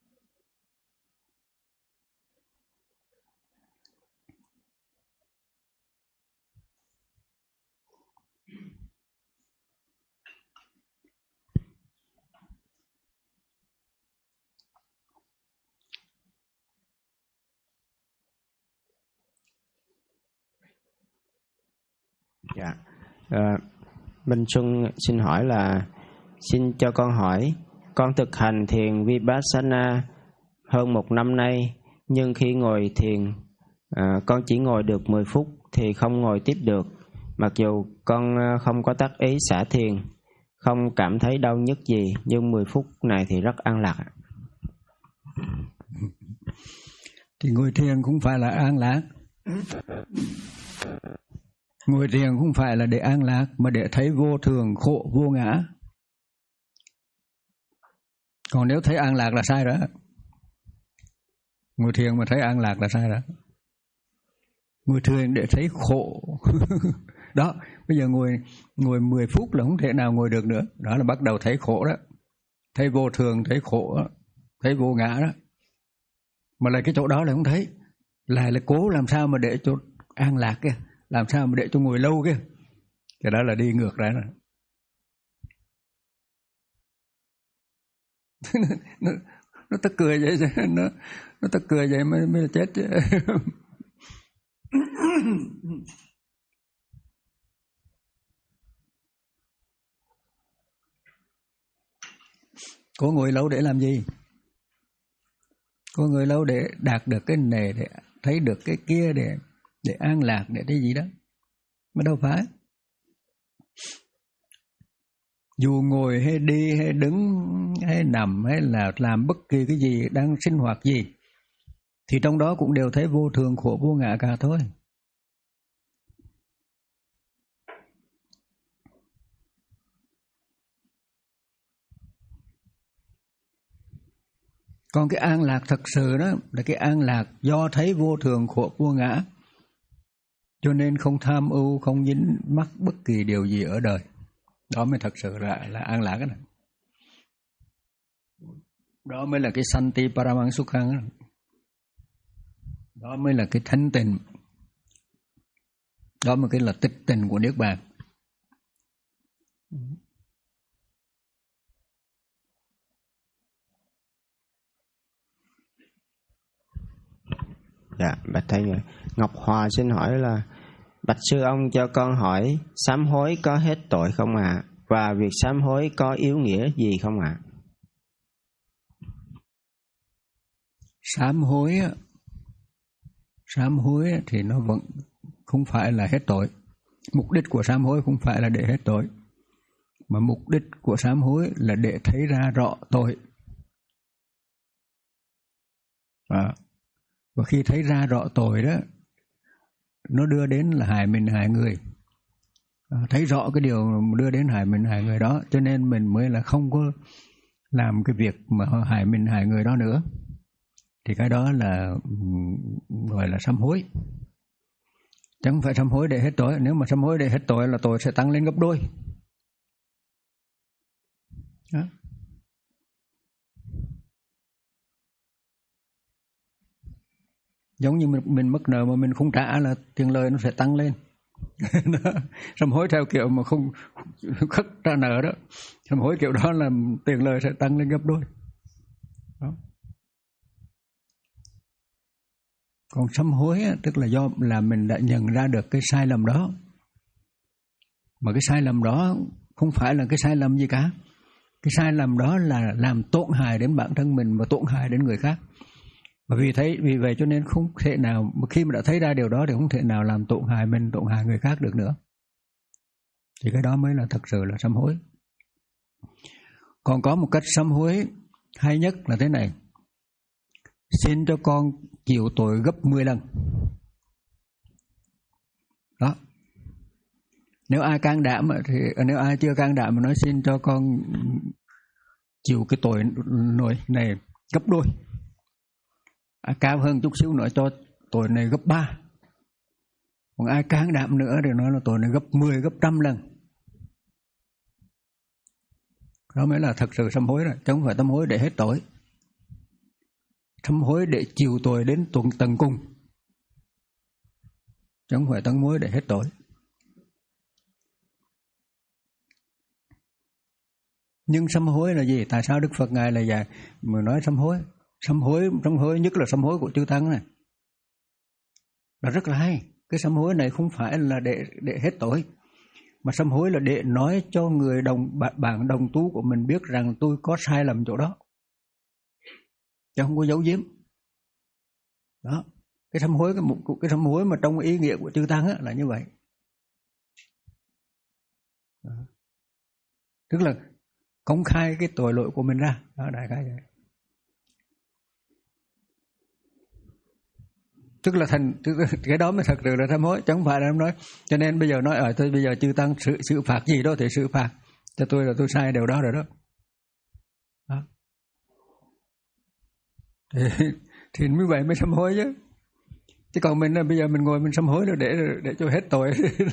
Dạ. À, Minh Xuân xin hỏi là, xin cho con hỏi, con thực hành thiền Vipassana hơn một năm nay, nhưng khi ngồi thiền, à, con chỉ ngồi được mười phút thì không ngồi tiếp được. Mặc dù con không có tác ý xả thiền, không cảm thấy đau nhức gì, nhưng mười phút này thì rất an lạc. Thì ngồi thiền cũng phải là an lạc. Ngồi thiền không phải là để an lạc, mà để thấy vô thường, khổ, vô ngã. Còn nếu thấy an lạc là sai đó. Ngồi thiền mà thấy an lạc là sai đó. Ngồi thiền để thấy khổ. Đó, bây giờ ngồi ngồi mười phút là không thể nào ngồi được nữa. Đó là bắt đầu thấy khổ đó. Thấy vô thường, thấy khổ đó. Thấy vô ngã đó. Mà lại cái chỗ đó là không thấy. Lại là cố làm sao mà để cho an lạc kia, làm sao mà để cho ngồi lâu kia. Cái đó là đi ngược ra rồi. nó, nó tức cười vậy chứ, nó nó tức cười vậy mới mới là chết chứ. Cô ngồi lâu để làm gì? Cô ngồi lâu để đạt được cái này, để thấy được cái kia, để để an lạc, để cái gì đó. Mà đâu phải. Dù ngồi hay đi hay đứng hay nằm hay là làm bất kỳ cái gì, đang sinh hoạt gì, thì trong đó cũng đều thấy vô thường khổ vô ngã cả thôi. Còn cái an lạc thật sự đó là cái an lạc do thấy vô thường khổ vô ngã, cho nên không tham ưu, không dính mắc bất kỳ điều gì ở đời. Đó mới thật sự là, là an lạc đó. Đó mới là cái Santi Paramang Sukhang đó. Đó mới là cái thanh tịnh. Đó mới cái là tịch tình của Niết Bàn. Dạ, bạch thầy rồi. Ngọc Hòa xin hỏi là: bạch sư ông cho con hỏi, sám hối có hết tội không ạ? À? Và việc sám hối có yếu nghĩa gì không ạ? À? Sám hối á, sám hối thì nó vẫn không phải là hết tội. Mục đích của sám hối không phải là để hết tội, mà mục đích của sám hối là để thấy ra rõ tội. À, và khi thấy ra rõ tội đó, nó đưa đến là hại mình hại người. À, thấy rõ cái điều đưa đến hại mình hại người đó, cho nên mình mới là không có làm cái việc mà hại mình hại người đó nữa. Thì cái đó là gọi là sám hối. Chẳng phải sám hối để hết tội. Nếu mà sám hối để hết tội là tội sẽ tăng lên gấp đôi. Đó. Giống như mình, mình mất nợ mà mình không trả là tiền lời nó sẽ tăng lên. Sám hối theo kiểu mà không khất trả nợ đó, sám hối kiểu đó là tiền lời sẽ tăng lên gấp đôi. Đó. Còn sám hối á, tức là do là mình đã nhận ra được cái sai lầm đó. Mà cái sai lầm đó không phải là cái sai lầm gì cả. Cái sai lầm đó là làm tổn hại đến bản thân mình và tổn hại đến người khác. Và vì thế, vì vậy cho nên không thể nào, khi mà đã thấy ra điều đó thì không thể nào làm tổn hại mình, tổn hại người khác được nữa. Thì cái đó mới là thật sự là sám hối. Còn có một cách sám hối hay nhất là thế này: xin cho con chịu tội gấp mười lần. Đó. Nếu ai can đảm thì nếu ai chưa can đảm mà nói xin cho con chịu cái tội nổi này gấp đôi. À, cao hơn chút xíu nữa cho tội này gấp ba. Còn ai can đảm nữa thì nói là tội này gấp mười, gấp trăm lần. Đó mới là thật sự sám hối rồi, chứ không phải sám hối để hết tội. Sám hối để chịu tội đến tuần tận cùng, chứ không phải sám hối để hết tội. Nhưng sám hối là gì? Tại sao Đức Phật Ngài là dạy mà nói sám hối? Sám hối, sám hối nhất là sám hối của chư tăng này là rất là hay. Cái sám hối này không phải là để để hết tội, mà sám hối là để nói cho người đồng bạn đồng tu của mình biết rằng tôi có sai lầm chỗ đó, chứ không có giấu giếm. Đó, cái sám hối cái cái sám hối mà trong ý nghĩa của chư tăng á, là như vậy. Đó. Tức là công khai cái tội lỗi của mình ra. Đó, đại khái vậy. Tức là thành tức là cái đó mới thật sự là sám hối, chứ không phải là em nói. Cho nên bây giờ nói ở tôi bây giờ chư tăng sự sự phạt gì đó thì sự phạt cho tôi là tôi sai điều đó rồi đó. Đó. Thì, thì mới vậy mới sám hối chứ. Chứ còn mình là bây giờ mình ngồi mình sám hối để để cho hết tội.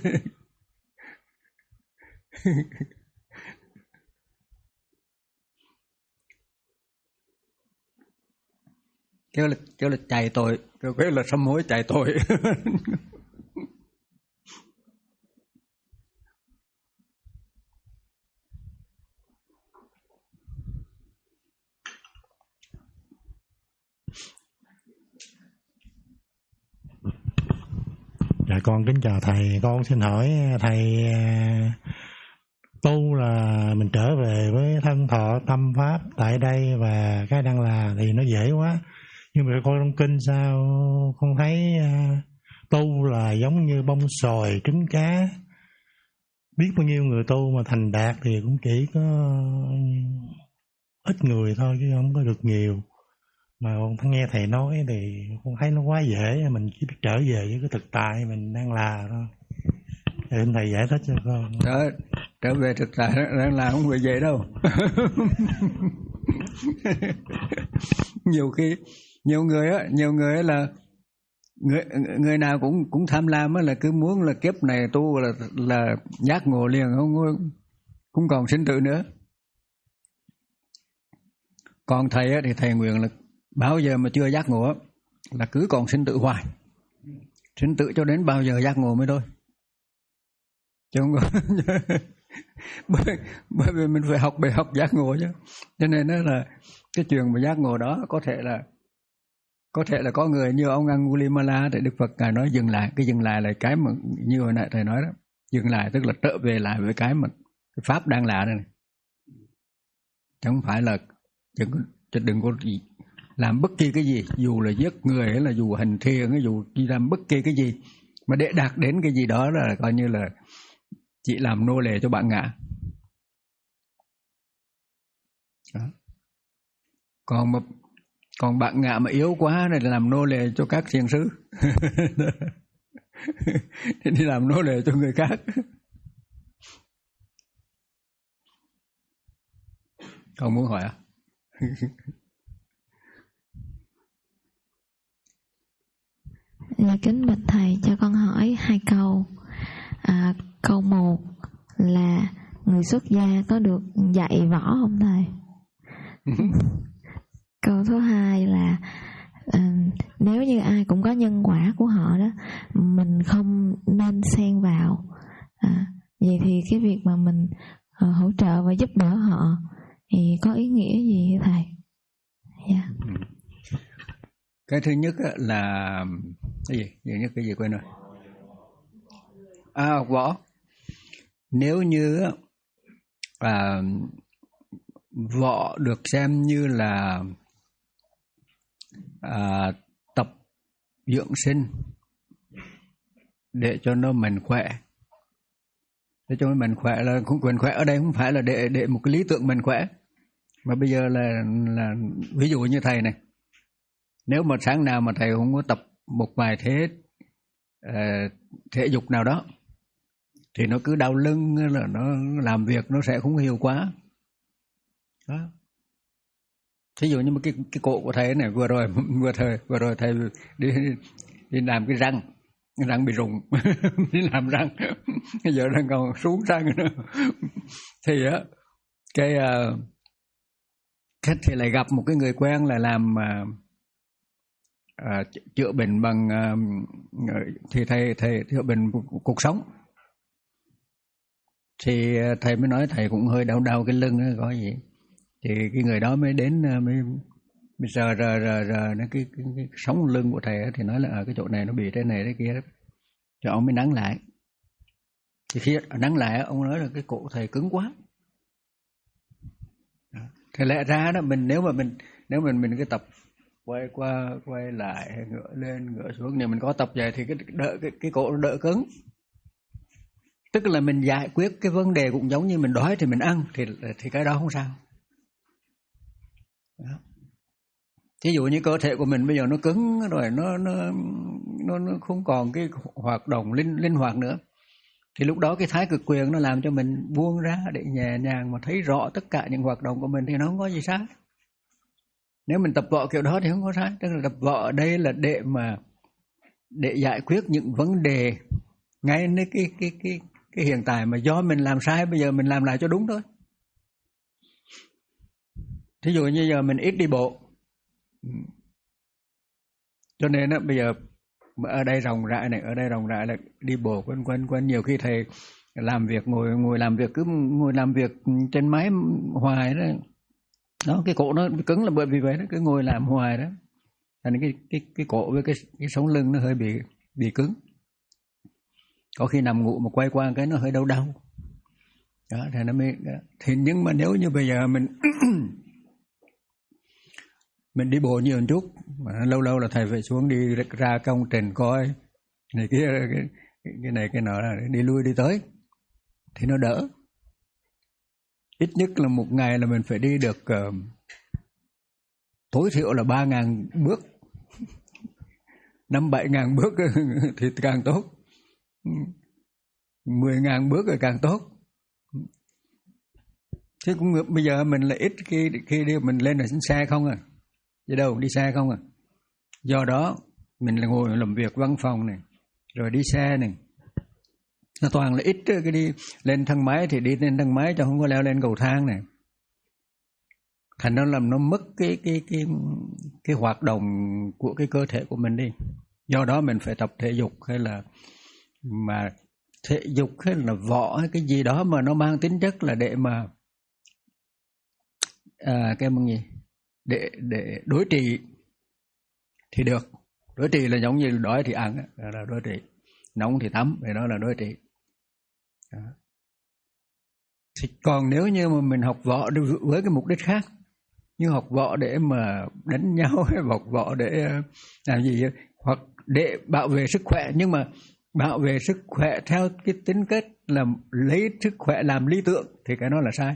Kêu là kêu là chạy tội, kêu cái là sám hối chạy tội. con kính chào thầy. Con xin hỏi thầy, tu là mình trở về với thân thọ tâm pháp tại đây và cái đang là thì nó dễ quá. Nhưng mà coi trong kinh sao con thấy tu là giống như bông sồi trứng cá. Biết bao nhiêu người tu mà thành đạt thì cũng chỉ có ít người thôi chứ không có được nhiều. Mà con nghe thầy nói thì con thấy nó quá dễ, mình chỉ biết trở về với cái thực tại mình đang là thôi. Thì thầy giải thích cho con. Đó, trở về thực tại đang là không phải vậy đâu. Nhiều khi nhiều người á, nhiều người á là người người nào cũng cũng tham lam á, là cứ muốn là kiếp này tu là là giác ngộ liền, không không còn sinh tử nữa. Còn thầy á thì thầy nguyện là bao giờ mà chưa giác ngộ là cứ còn sinh tử hoài, sinh tử cho đến bao giờ giác ngộ mới thôi, chứ không có bởi, bởi vì mình phải học bài học giác ngộ chứ. Cho nên đó là cái chuyện mà giác ngộ đó có thể là có thể là có người như ông Angulimala thì Đức Phật ngài nói dừng lại. Cái dừng lại là cái mà như hồi nãy thầy nói đó, dừng lại tức là trở về lại với cái mà cái pháp đang là đây này, chứ không phải là đừng, đừng có làm bất kỳ cái gì, dù là giết người hay là dù hành thiền hay dù làm bất kỳ cái gì mà để đạt đến cái gì đó là coi như là chỉ làm nô lệ cho bạn ngạ. Đó. Còn mà còn bạn ngạ mà yếu quá này làm nô lệ cho các thiền sư. Thì đi làm nô lệ cho người khác. Còn muốn hỏi à? Dạ, kính bạch thầy, cho con hỏi hai câu. À, câu một là người xuất gia có được dạy võ không thầy? Câu thứ hai là à, nếu như ai cũng có nhân quả của họ đó, mình không nên xen vào. À, vậy thì cái việc mà mình à, hỗ trợ và giúp đỡ họ thì có ý nghĩa gì thầy? Dạ. Cái thứ nhất là cái gì? Thứ nhất cái gì quên rồi. À, học võ. Nếu như à, võ được xem như là à, tập dưỡng sinh để cho nó mạnh khỏe, để cho nó mạnh khỏe là không quyền khỏe ở đây không phải là để để một cái lý tưởng mạnh khỏe, mà bây giờ là là ví dụ như thầy này, nếu mà sáng nào mà thầy không có tập một vài thế uh, thể dục nào đó thì nó cứ đau lưng, là nó làm việc nó sẽ không hiệu quả. Đó. Thí dụ như một cái cái cổ của thầy này vừa rồi vừa thời vừa rồi thầy đi đi làm cái răng, cái răng bị rụng, đi làm răng, bây giờ đang còn xuống răng nữa. Thì á cái uh, cái thì lại gặp một cái người quen là làm uh, uh, chữa bệnh bằng uh, thì thầy thầy chữa bệnh cuộc sống. Thì thầy mới nói thầy cũng hơi đau đau cái lưng đó, có gì. Thì cái người đó mới đến mới, mới sờ rờ rờ rờ cái, cái, cái, cái sống lưng của thầy ấy, thì nói là ở cái chỗ này nó bị thế này thế kia đó. Cho ông mới nắng lại. Thì khi nắng lại ông nói là cái cổ thầy cứng quá. Thì lẽ ra đó mình nếu mà mình nếu mình mình cái tập quay qua quay lại ngửa lên ngửa xuống này mình có tập vậy thì cái đỡ cái, cái cổ nó đỡ cứng. Tức là mình giải quyết cái vấn đề cũng giống như mình đói thì mình ăn thì thì cái đó không sao. Đó. Thí dụ như cơ thể của mình bây giờ nó cứng rồi nó nó nó, nó không còn cái hoạt động linh linh hoạt nữa, thì lúc đó cái thái cực quyền nó làm cho mình buông ra để nhẹ nhàng mà thấy rõ tất cả những hoạt động của mình thì nó không có gì sai. Nếu mình tập võ kiểu đó thì không có sai. Tức là tập võ ở đây là để mà để giải quyết những vấn đề ngay nơi cái cái cái cái hiện tại mà do mình làm sai, bây giờ mình làm lại cho đúng thôi. Thí dụ như giờ mình ít đi bộ, cho nên đó, bây giờ ở đây rộng rãi này, ở đây rộng rãi là đi bộ quanh quanh quanh. Nhiều khi thầy làm việc ngồi ngồi làm việc cứ ngồi làm việc trên máy hoài đó, đó cái cổ nó cứng là bởi vì vậy đó, cứ ngồi làm hoài đó, thành cái cái cái cổ với cái cái sống lưng nó hơi bị bị cứng. Có khi nằm ngủ mà quay qua cái nó hơi đau đau. Đó, thì nó mới đó. Thì nhưng mà nếu như bây giờ mình mình đi bộ nhiều một chút, mà lâu lâu là thầy phải xuống đi ra công trình coi này kia cái, cái này cái nọ, đi lui đi tới thì nó đỡ. Ít nhất là một ngày là mình phải đi được uh, tối thiểu là ba ngàn bước, năm bảy ngàn bước thì càng tốt, mười ngàn bước thì càng tốt. Chứ cũng bây giờ mình là ít khi khi đi mình lên là xe không à, đi đâu đi xe không à. Do đó mình là ngồi làm việc văn phòng này, rồi đi xe này, nó toàn là ít cái đi lên thang máy thì đi lên thang máy cho không có leo lên cầu thang này. Thành nó làm nó mất cái cái cái cái hoạt động của cái cơ thể của mình đi. Do đó mình phải tập thể dục hay là mà thể dục hay là võ hay cái gì đó mà nó mang tính chất là để mà à, cái mong gì để để đối trị thì được. Đối trị là giống như đói thì ăn, đó là đối trị. Nóng thì tắm, thì đó là đối trị. Đó. Thì còn nếu như mà mình học võ với cái mục đích khác, như học võ để mà đánh nhau hay học võ để làm gì hoặc để bảo vệ sức khỏe, nhưng mà bảo vệ sức khỏe theo cái tính cách là lấy sức khỏe làm lý tưởng thì cái đó là sai.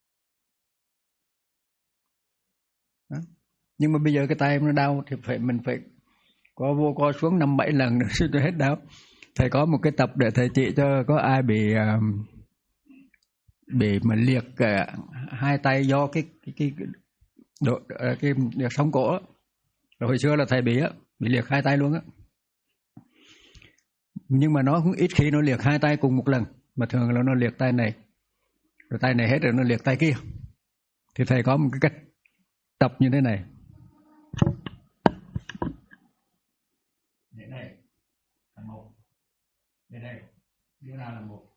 Đó. Nhưng mà bây giờ cái tay nó đau thì phải mình phải có vô co xuống năm bảy lần nữa cho hết đau. Thầy có một cái tập để thầy chỉ cho có ai bị uh, bị mà liệt uh, hai tay do cái cái cái độ uh, cái, cái sống cổ đó. Rồi hồi xưa là thầy bị á, bị liệt hai tay luôn á. Nhưng mà nó cũng ít khi nó liệt hai tay cùng một lần, mà thường là nó liệt tay này, rồi tay này hết rồi nó liệt tay kia. Thì thầy có một cái cách tập như thế này. Để đây là một, để đây đưa ra là một,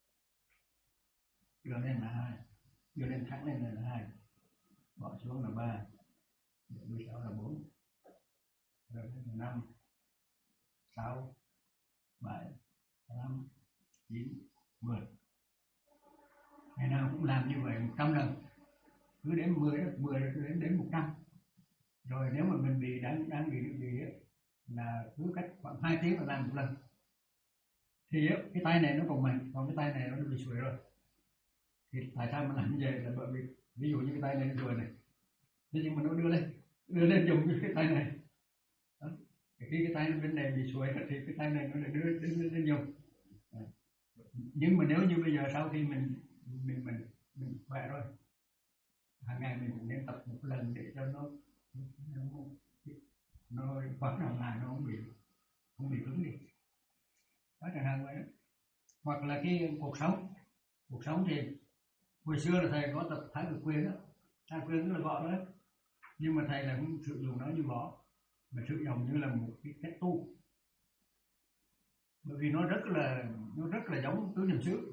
đưa lên là hai, đưa lên thẳng lên là hai, bỏ xuống là ba, đưa sáu là bốn, rồi lên là năm, sáu, bảy, tám, chín, mười. Ngày nào cũng làm như vậy một trăm lần, cứ đến mười, mười đến đến một trăm. Rồi nếu mà mình bị đang đang bị gì ấy, là cứ cách khoảng hai tiếng là làm một lần. Thì ấy, cái tay này nó còn mạnh, còn cái tay này nó bị xuôi rồi. Thì tại sao mà làm như vậy là bởi vì ví dụ như cái tay này nó xuôi này, thế nhưng mà nó đưa lên, đưa lên dùng cái tay này. Đó. Khi cái tay bên này bị xuôi thì cái tay này nó lại đưa lên, lên, lên dùng. Nhưng mà nếu như bây giờ sau khi mình mình mình mình khỏe rồi, hàng ngày mình cũng nên tập một lần để cho nó nó nó hoạt động lại, nó không bị không bị cứng đi. Đó chẳng hạn vậy. Hoặc là cái cuộc sống, cuộc sống thì hồi xưa là thầy có tập Thái Cực Quyền đó, Thái Cực Quyền là võ đó, nhưng mà thầy là không sử dụng nó như võ, mà sử dụng như là một cái cách tu. Bởi vì nó rất là nó rất là giống tứ niệm xứ.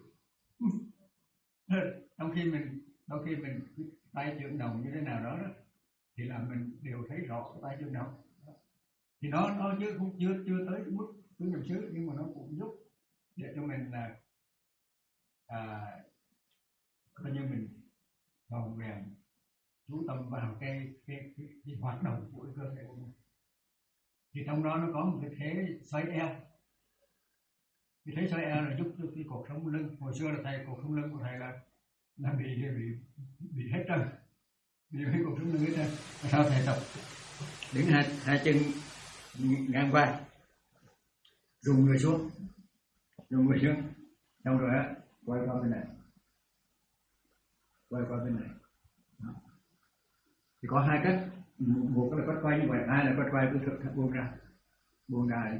Trong khi mình đôi khi mình tay chuyển động như thế nào đó, đó thì là mình đều thấy rõ cái tay chuyển động. Thì nó nó chứ không chưa chưa tới mức tứ niệm xứ, nhưng mà nó cũng giúp để cho mình là à, coi như mình vòng vèn chú tâm vào cái cái, cái cái hoạt động của cơ thể của mình. Thì trong đó nó có một cái thế xoay eo. Cái thế xoay eo là giúp cho cái cột sống lưng. Hồi xưa là thầy cột sống lưng của thầy là là bị bị bị hết trơn, bị cái cột sống lưng hết trơn. Sao thầy tập đứng hai hai chân ngang vai, dùng người xuống, dùng người xuống, xong rồi á quay qua bên này, quay qua bên này. Đó. Thì có hai cách, một cái là cách quay như vậy, hai là cách quay cứ thực buông ra, buông ra.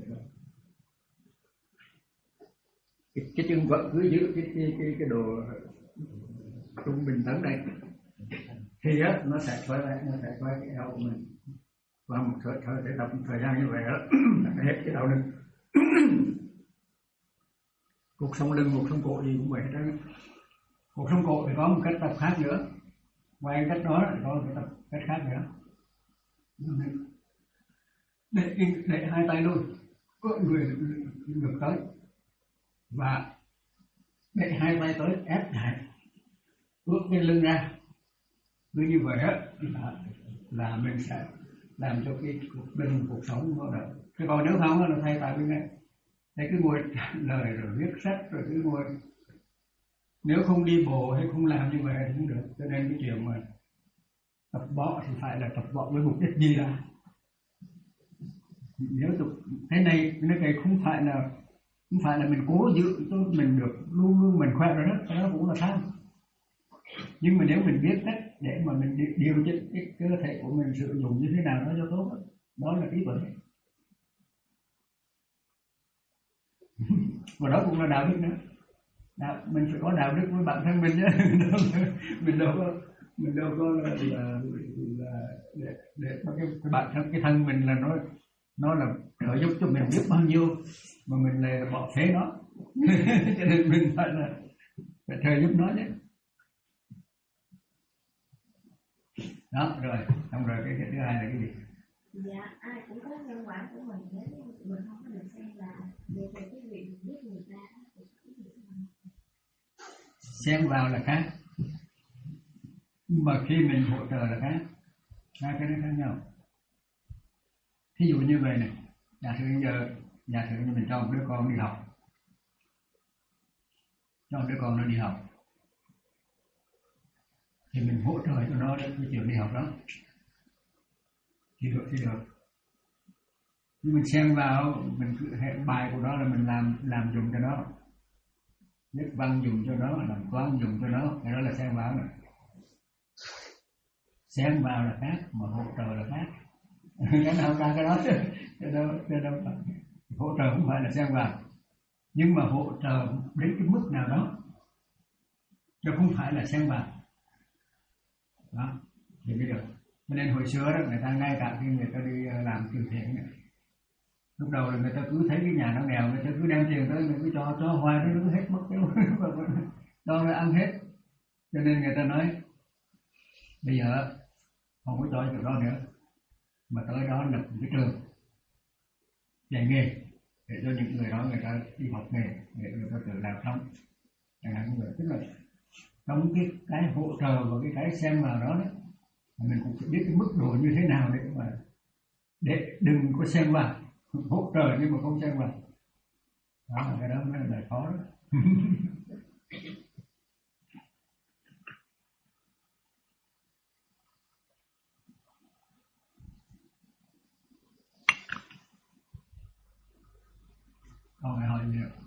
Cái, cái chân vẫn cứ giữ cái cái cái cái đồ trung bình tấn đây, thì á nó sẽ xoay lại, nó sẽ xoay cái eo của mình. Và một thời thời để tập một thời gian như vậy đó, hết cái đầu lưng. Cột sống lưng, cột sống cổ gì cũng vậy đó. Cột sống cổ thì có một cách tập khác nữa. Ngoài cách đó thì có một tập cách khác nữa. Để để hai tay luôn, có người ngược tới, và đẩy hai tay tới ép lại, ướt cái lưng ra. Cứ như vậy á là, là mình sẽ làm cho cái cuộc đời cuộc sống nó đỡ. Chứ còn nếu không nó thay tại bên này thấy cứ ngồi lời rồi viết sách rồi cứ ngồi, nếu không đi bộ hay không làm như vậy thì không được. Cho nên cái chuyện mà tập võ thì phải là tập võ với mục đích gì ra. Nếu tục thế này cái này không phải là không phải là mình cố giữ cho mình được luôn luôn mình khỏe rồi đó, cái đó cũng là tham. Nhưng mà nếu mình biết cách để mà mình điều chỉnh cái cơ thể của mình sử dụng như thế nào đó cho tốt, đó là trí tuệ. Và đó cũng là đạo đức nữa. Đạo, mình phải có đạo đức với bản thân mình nhé. Mình đâu có mình đâu có là, là, là để, để cái, cái bản thân cái thân mình là nó nó là trợ giúp cho mình biết bao nhiêu mà mình lại bỏ phế nó. Cho nên mình phải là phải trợ giúp nó nhé. Đó rồi, xong rồi cái, cái thứ hai là cái gì? Dạ, ai cũng có nhân quả của mình, nếu mình không có được xem vào về cái việc biết người ta. Xem vào là khác, nhưng mà khi mình hỗ trợ là khác, hai cái đó khác nhau. Thí dụ như vậy này, giả sử giờ giả sử như mình cho một đứa con đi học, cho một đứa con nó đi học, thì mình hỗ trợ cho nó cái chuyện đi học đó thì được thì được. Nhưng mình xem vào, mình cứ hệ bài của nó là mình làm làm dùng cho nó, viết văn dùng cho nó, làm toán dùng cho nó, cái đó là xem vào này. Xem vào là khác, mà hỗ trợ là khác. Cái nào ra cái đó chứ, cái đó, cái đó hỗ trợ không phải là xem vào, nhưng mà hỗ trợ đến cái mức nào đó, chứ không phải là xem vào. Đó, thì mới được. Nên hồi xưa đó, người ta ngay cả khi người ta đi làm từ thiện này, lúc đầu là người ta cứ thấy cái nhà nó nghèo, người ta cứ đem tiền tới, người cứ cho cho hoài nó cứ hết mất cái cho nó ăn hết. Cho nên người ta nói bây giờ không có cho chỗ đó nữa, mà tới đó lập một cái trường dạy nghề để cho những người đó người ta đi học nghề để người ta tự làm xong. Chẳng hạn như vậy, tức là trong cái cái hỗ trợ và cái cái xem vào đó, đó mình cũng phải biết cái mức độ như thế nào để mà để đừng có xem vào, hỗ trợ nhưng mà không xem vào. Đó là cái đó mới là khó đó. Còn ai hỏi gì nữa?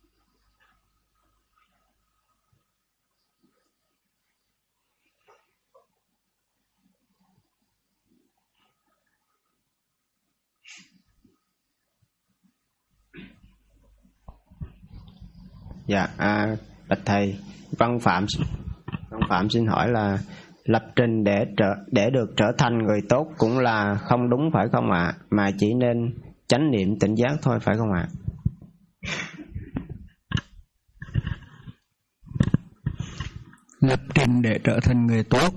Dạ, à, bạch thầy, Văn Phạm Văn Phạm xin hỏi là lập trình để trở để được trở thành người tốt cũng là không đúng phải không ạ? À? Mà chỉ nên chánh niệm tỉnh giác thôi phải không ạ? À? Lập trình để trở thành người tốt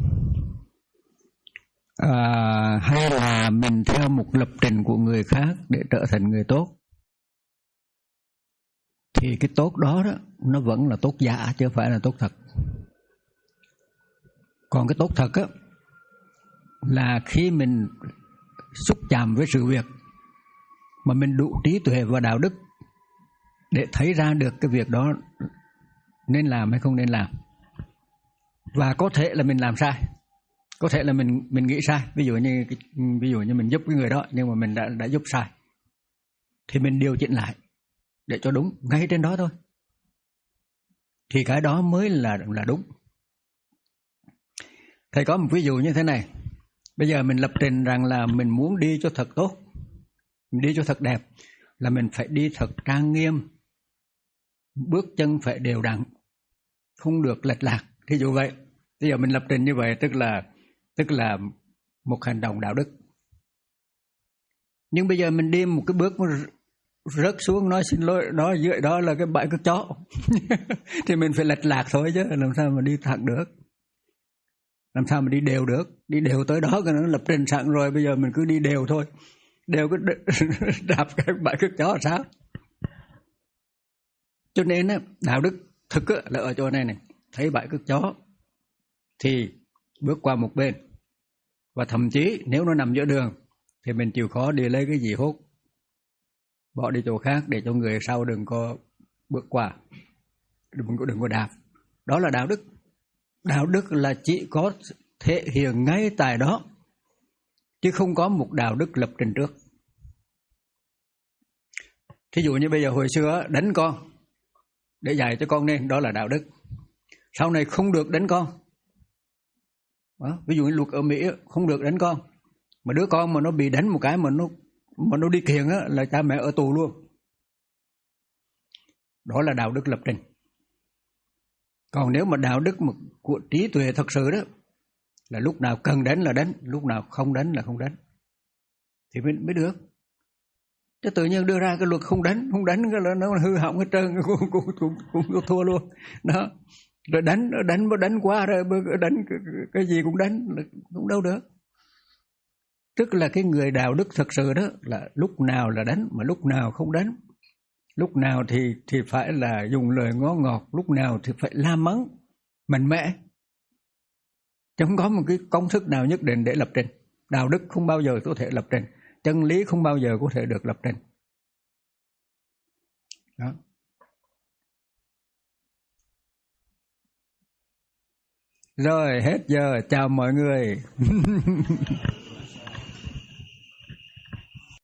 à, hay là mình theo một lập trình của người khác để trở thành người tốt, thì cái tốt đó, đó nó vẫn là tốt giả chứ không phải là tốt thật. Còn cái tốt thật á là khi mình xúc chạm với sự việc mà mình đủ trí tuệ và đạo đức để thấy ra được cái việc đó nên làm hay không nên làm. Và có thể là mình làm sai, có thể là mình mình nghĩ sai, ví dụ như ví dụ như mình giúp cái người đó nhưng mà mình đã đã giúp sai, thì mình điều chỉnh lại để cho đúng ngay trên đó thôi, thì cái đó mới là là đúng. Thầy có một ví dụ như thế này. Bây giờ mình lập trình rằng là mình muốn đi cho thật tốt, mình đi cho thật đẹp, là mình phải đi thật trang nghiêm, bước chân phải đều đặn, không được lệch lạc. Thí dụ vậy, bây giờ mình lập trình như vậy tức là tức là một hành động đạo đức. Nhưng bây giờ mình đi một cái bước rớt xuống, nói xin lỗi, đó dưới đó là cái bãi cất chó thì mình phải lệch lạc thôi chứ làm sao mà đi thẳng được, làm sao mà đi đều được. Đi đều tới đó cái nó lập trình sẵn rồi, bây giờ mình cứ đi đều thôi, đều cứ đạp cái bãi cất chó là sao? Cho nên á, đạo đức thực á, là ở chỗ này này, thấy bãi cước chó thì bước qua một bên, và thậm chí nếu nó nằm giữa đường thì mình chịu khó đi lấy cái gì hốt, bỏ đi chỗ khác để cho người sau đừng có bước qua, đừng có đừng có đạp. Đó là đạo đức. Đạo đức là chỉ có thể hiện ngay tại đó, chứ không có một đạo đức lập trình trước. Thí dụ như bây giờ hồi xưa đánh con để dạy cho con nên, đó là đạo đức. Sau này không được đánh con. Đó, ví dụ như luật ở Mỹ không được đánh con, mà đứa con mà nó bị đánh một cái mà nó mà nó đi kiện á, là cha mẹ ở tù luôn. Đó là đạo đức lập trình. Còn nếu mà đạo đức mà của trí tuệ thật sự đó, là lúc nào cần đánh là đánh, lúc nào không đánh là không đánh, thì mới, mới được. Chứ tự nhiên đưa ra cái luật không đánh, không đánh cái là nó hư hỏng hết trơn, cũng, cũng, cũng, cũng, cũng thua luôn. Đó. Rồi đánh, đánh đánh quá rồi, đánh cái, cái gì cũng đánh, cũng đâu được. Tức là cái người đạo đức thật sự đó là lúc nào là đánh, mà lúc nào không đánh. Lúc nào thì thì phải là dùng lời ngó ngọt, lúc nào thì phải la mắng mạnh mẽ. Chứ không có một cái công thức nào nhất định để lập trình. Đạo đức không bao giờ có thể lập trình, chân lý không bao giờ có thể được lập trình. Đó. Rồi hết giờ, chào mọi người.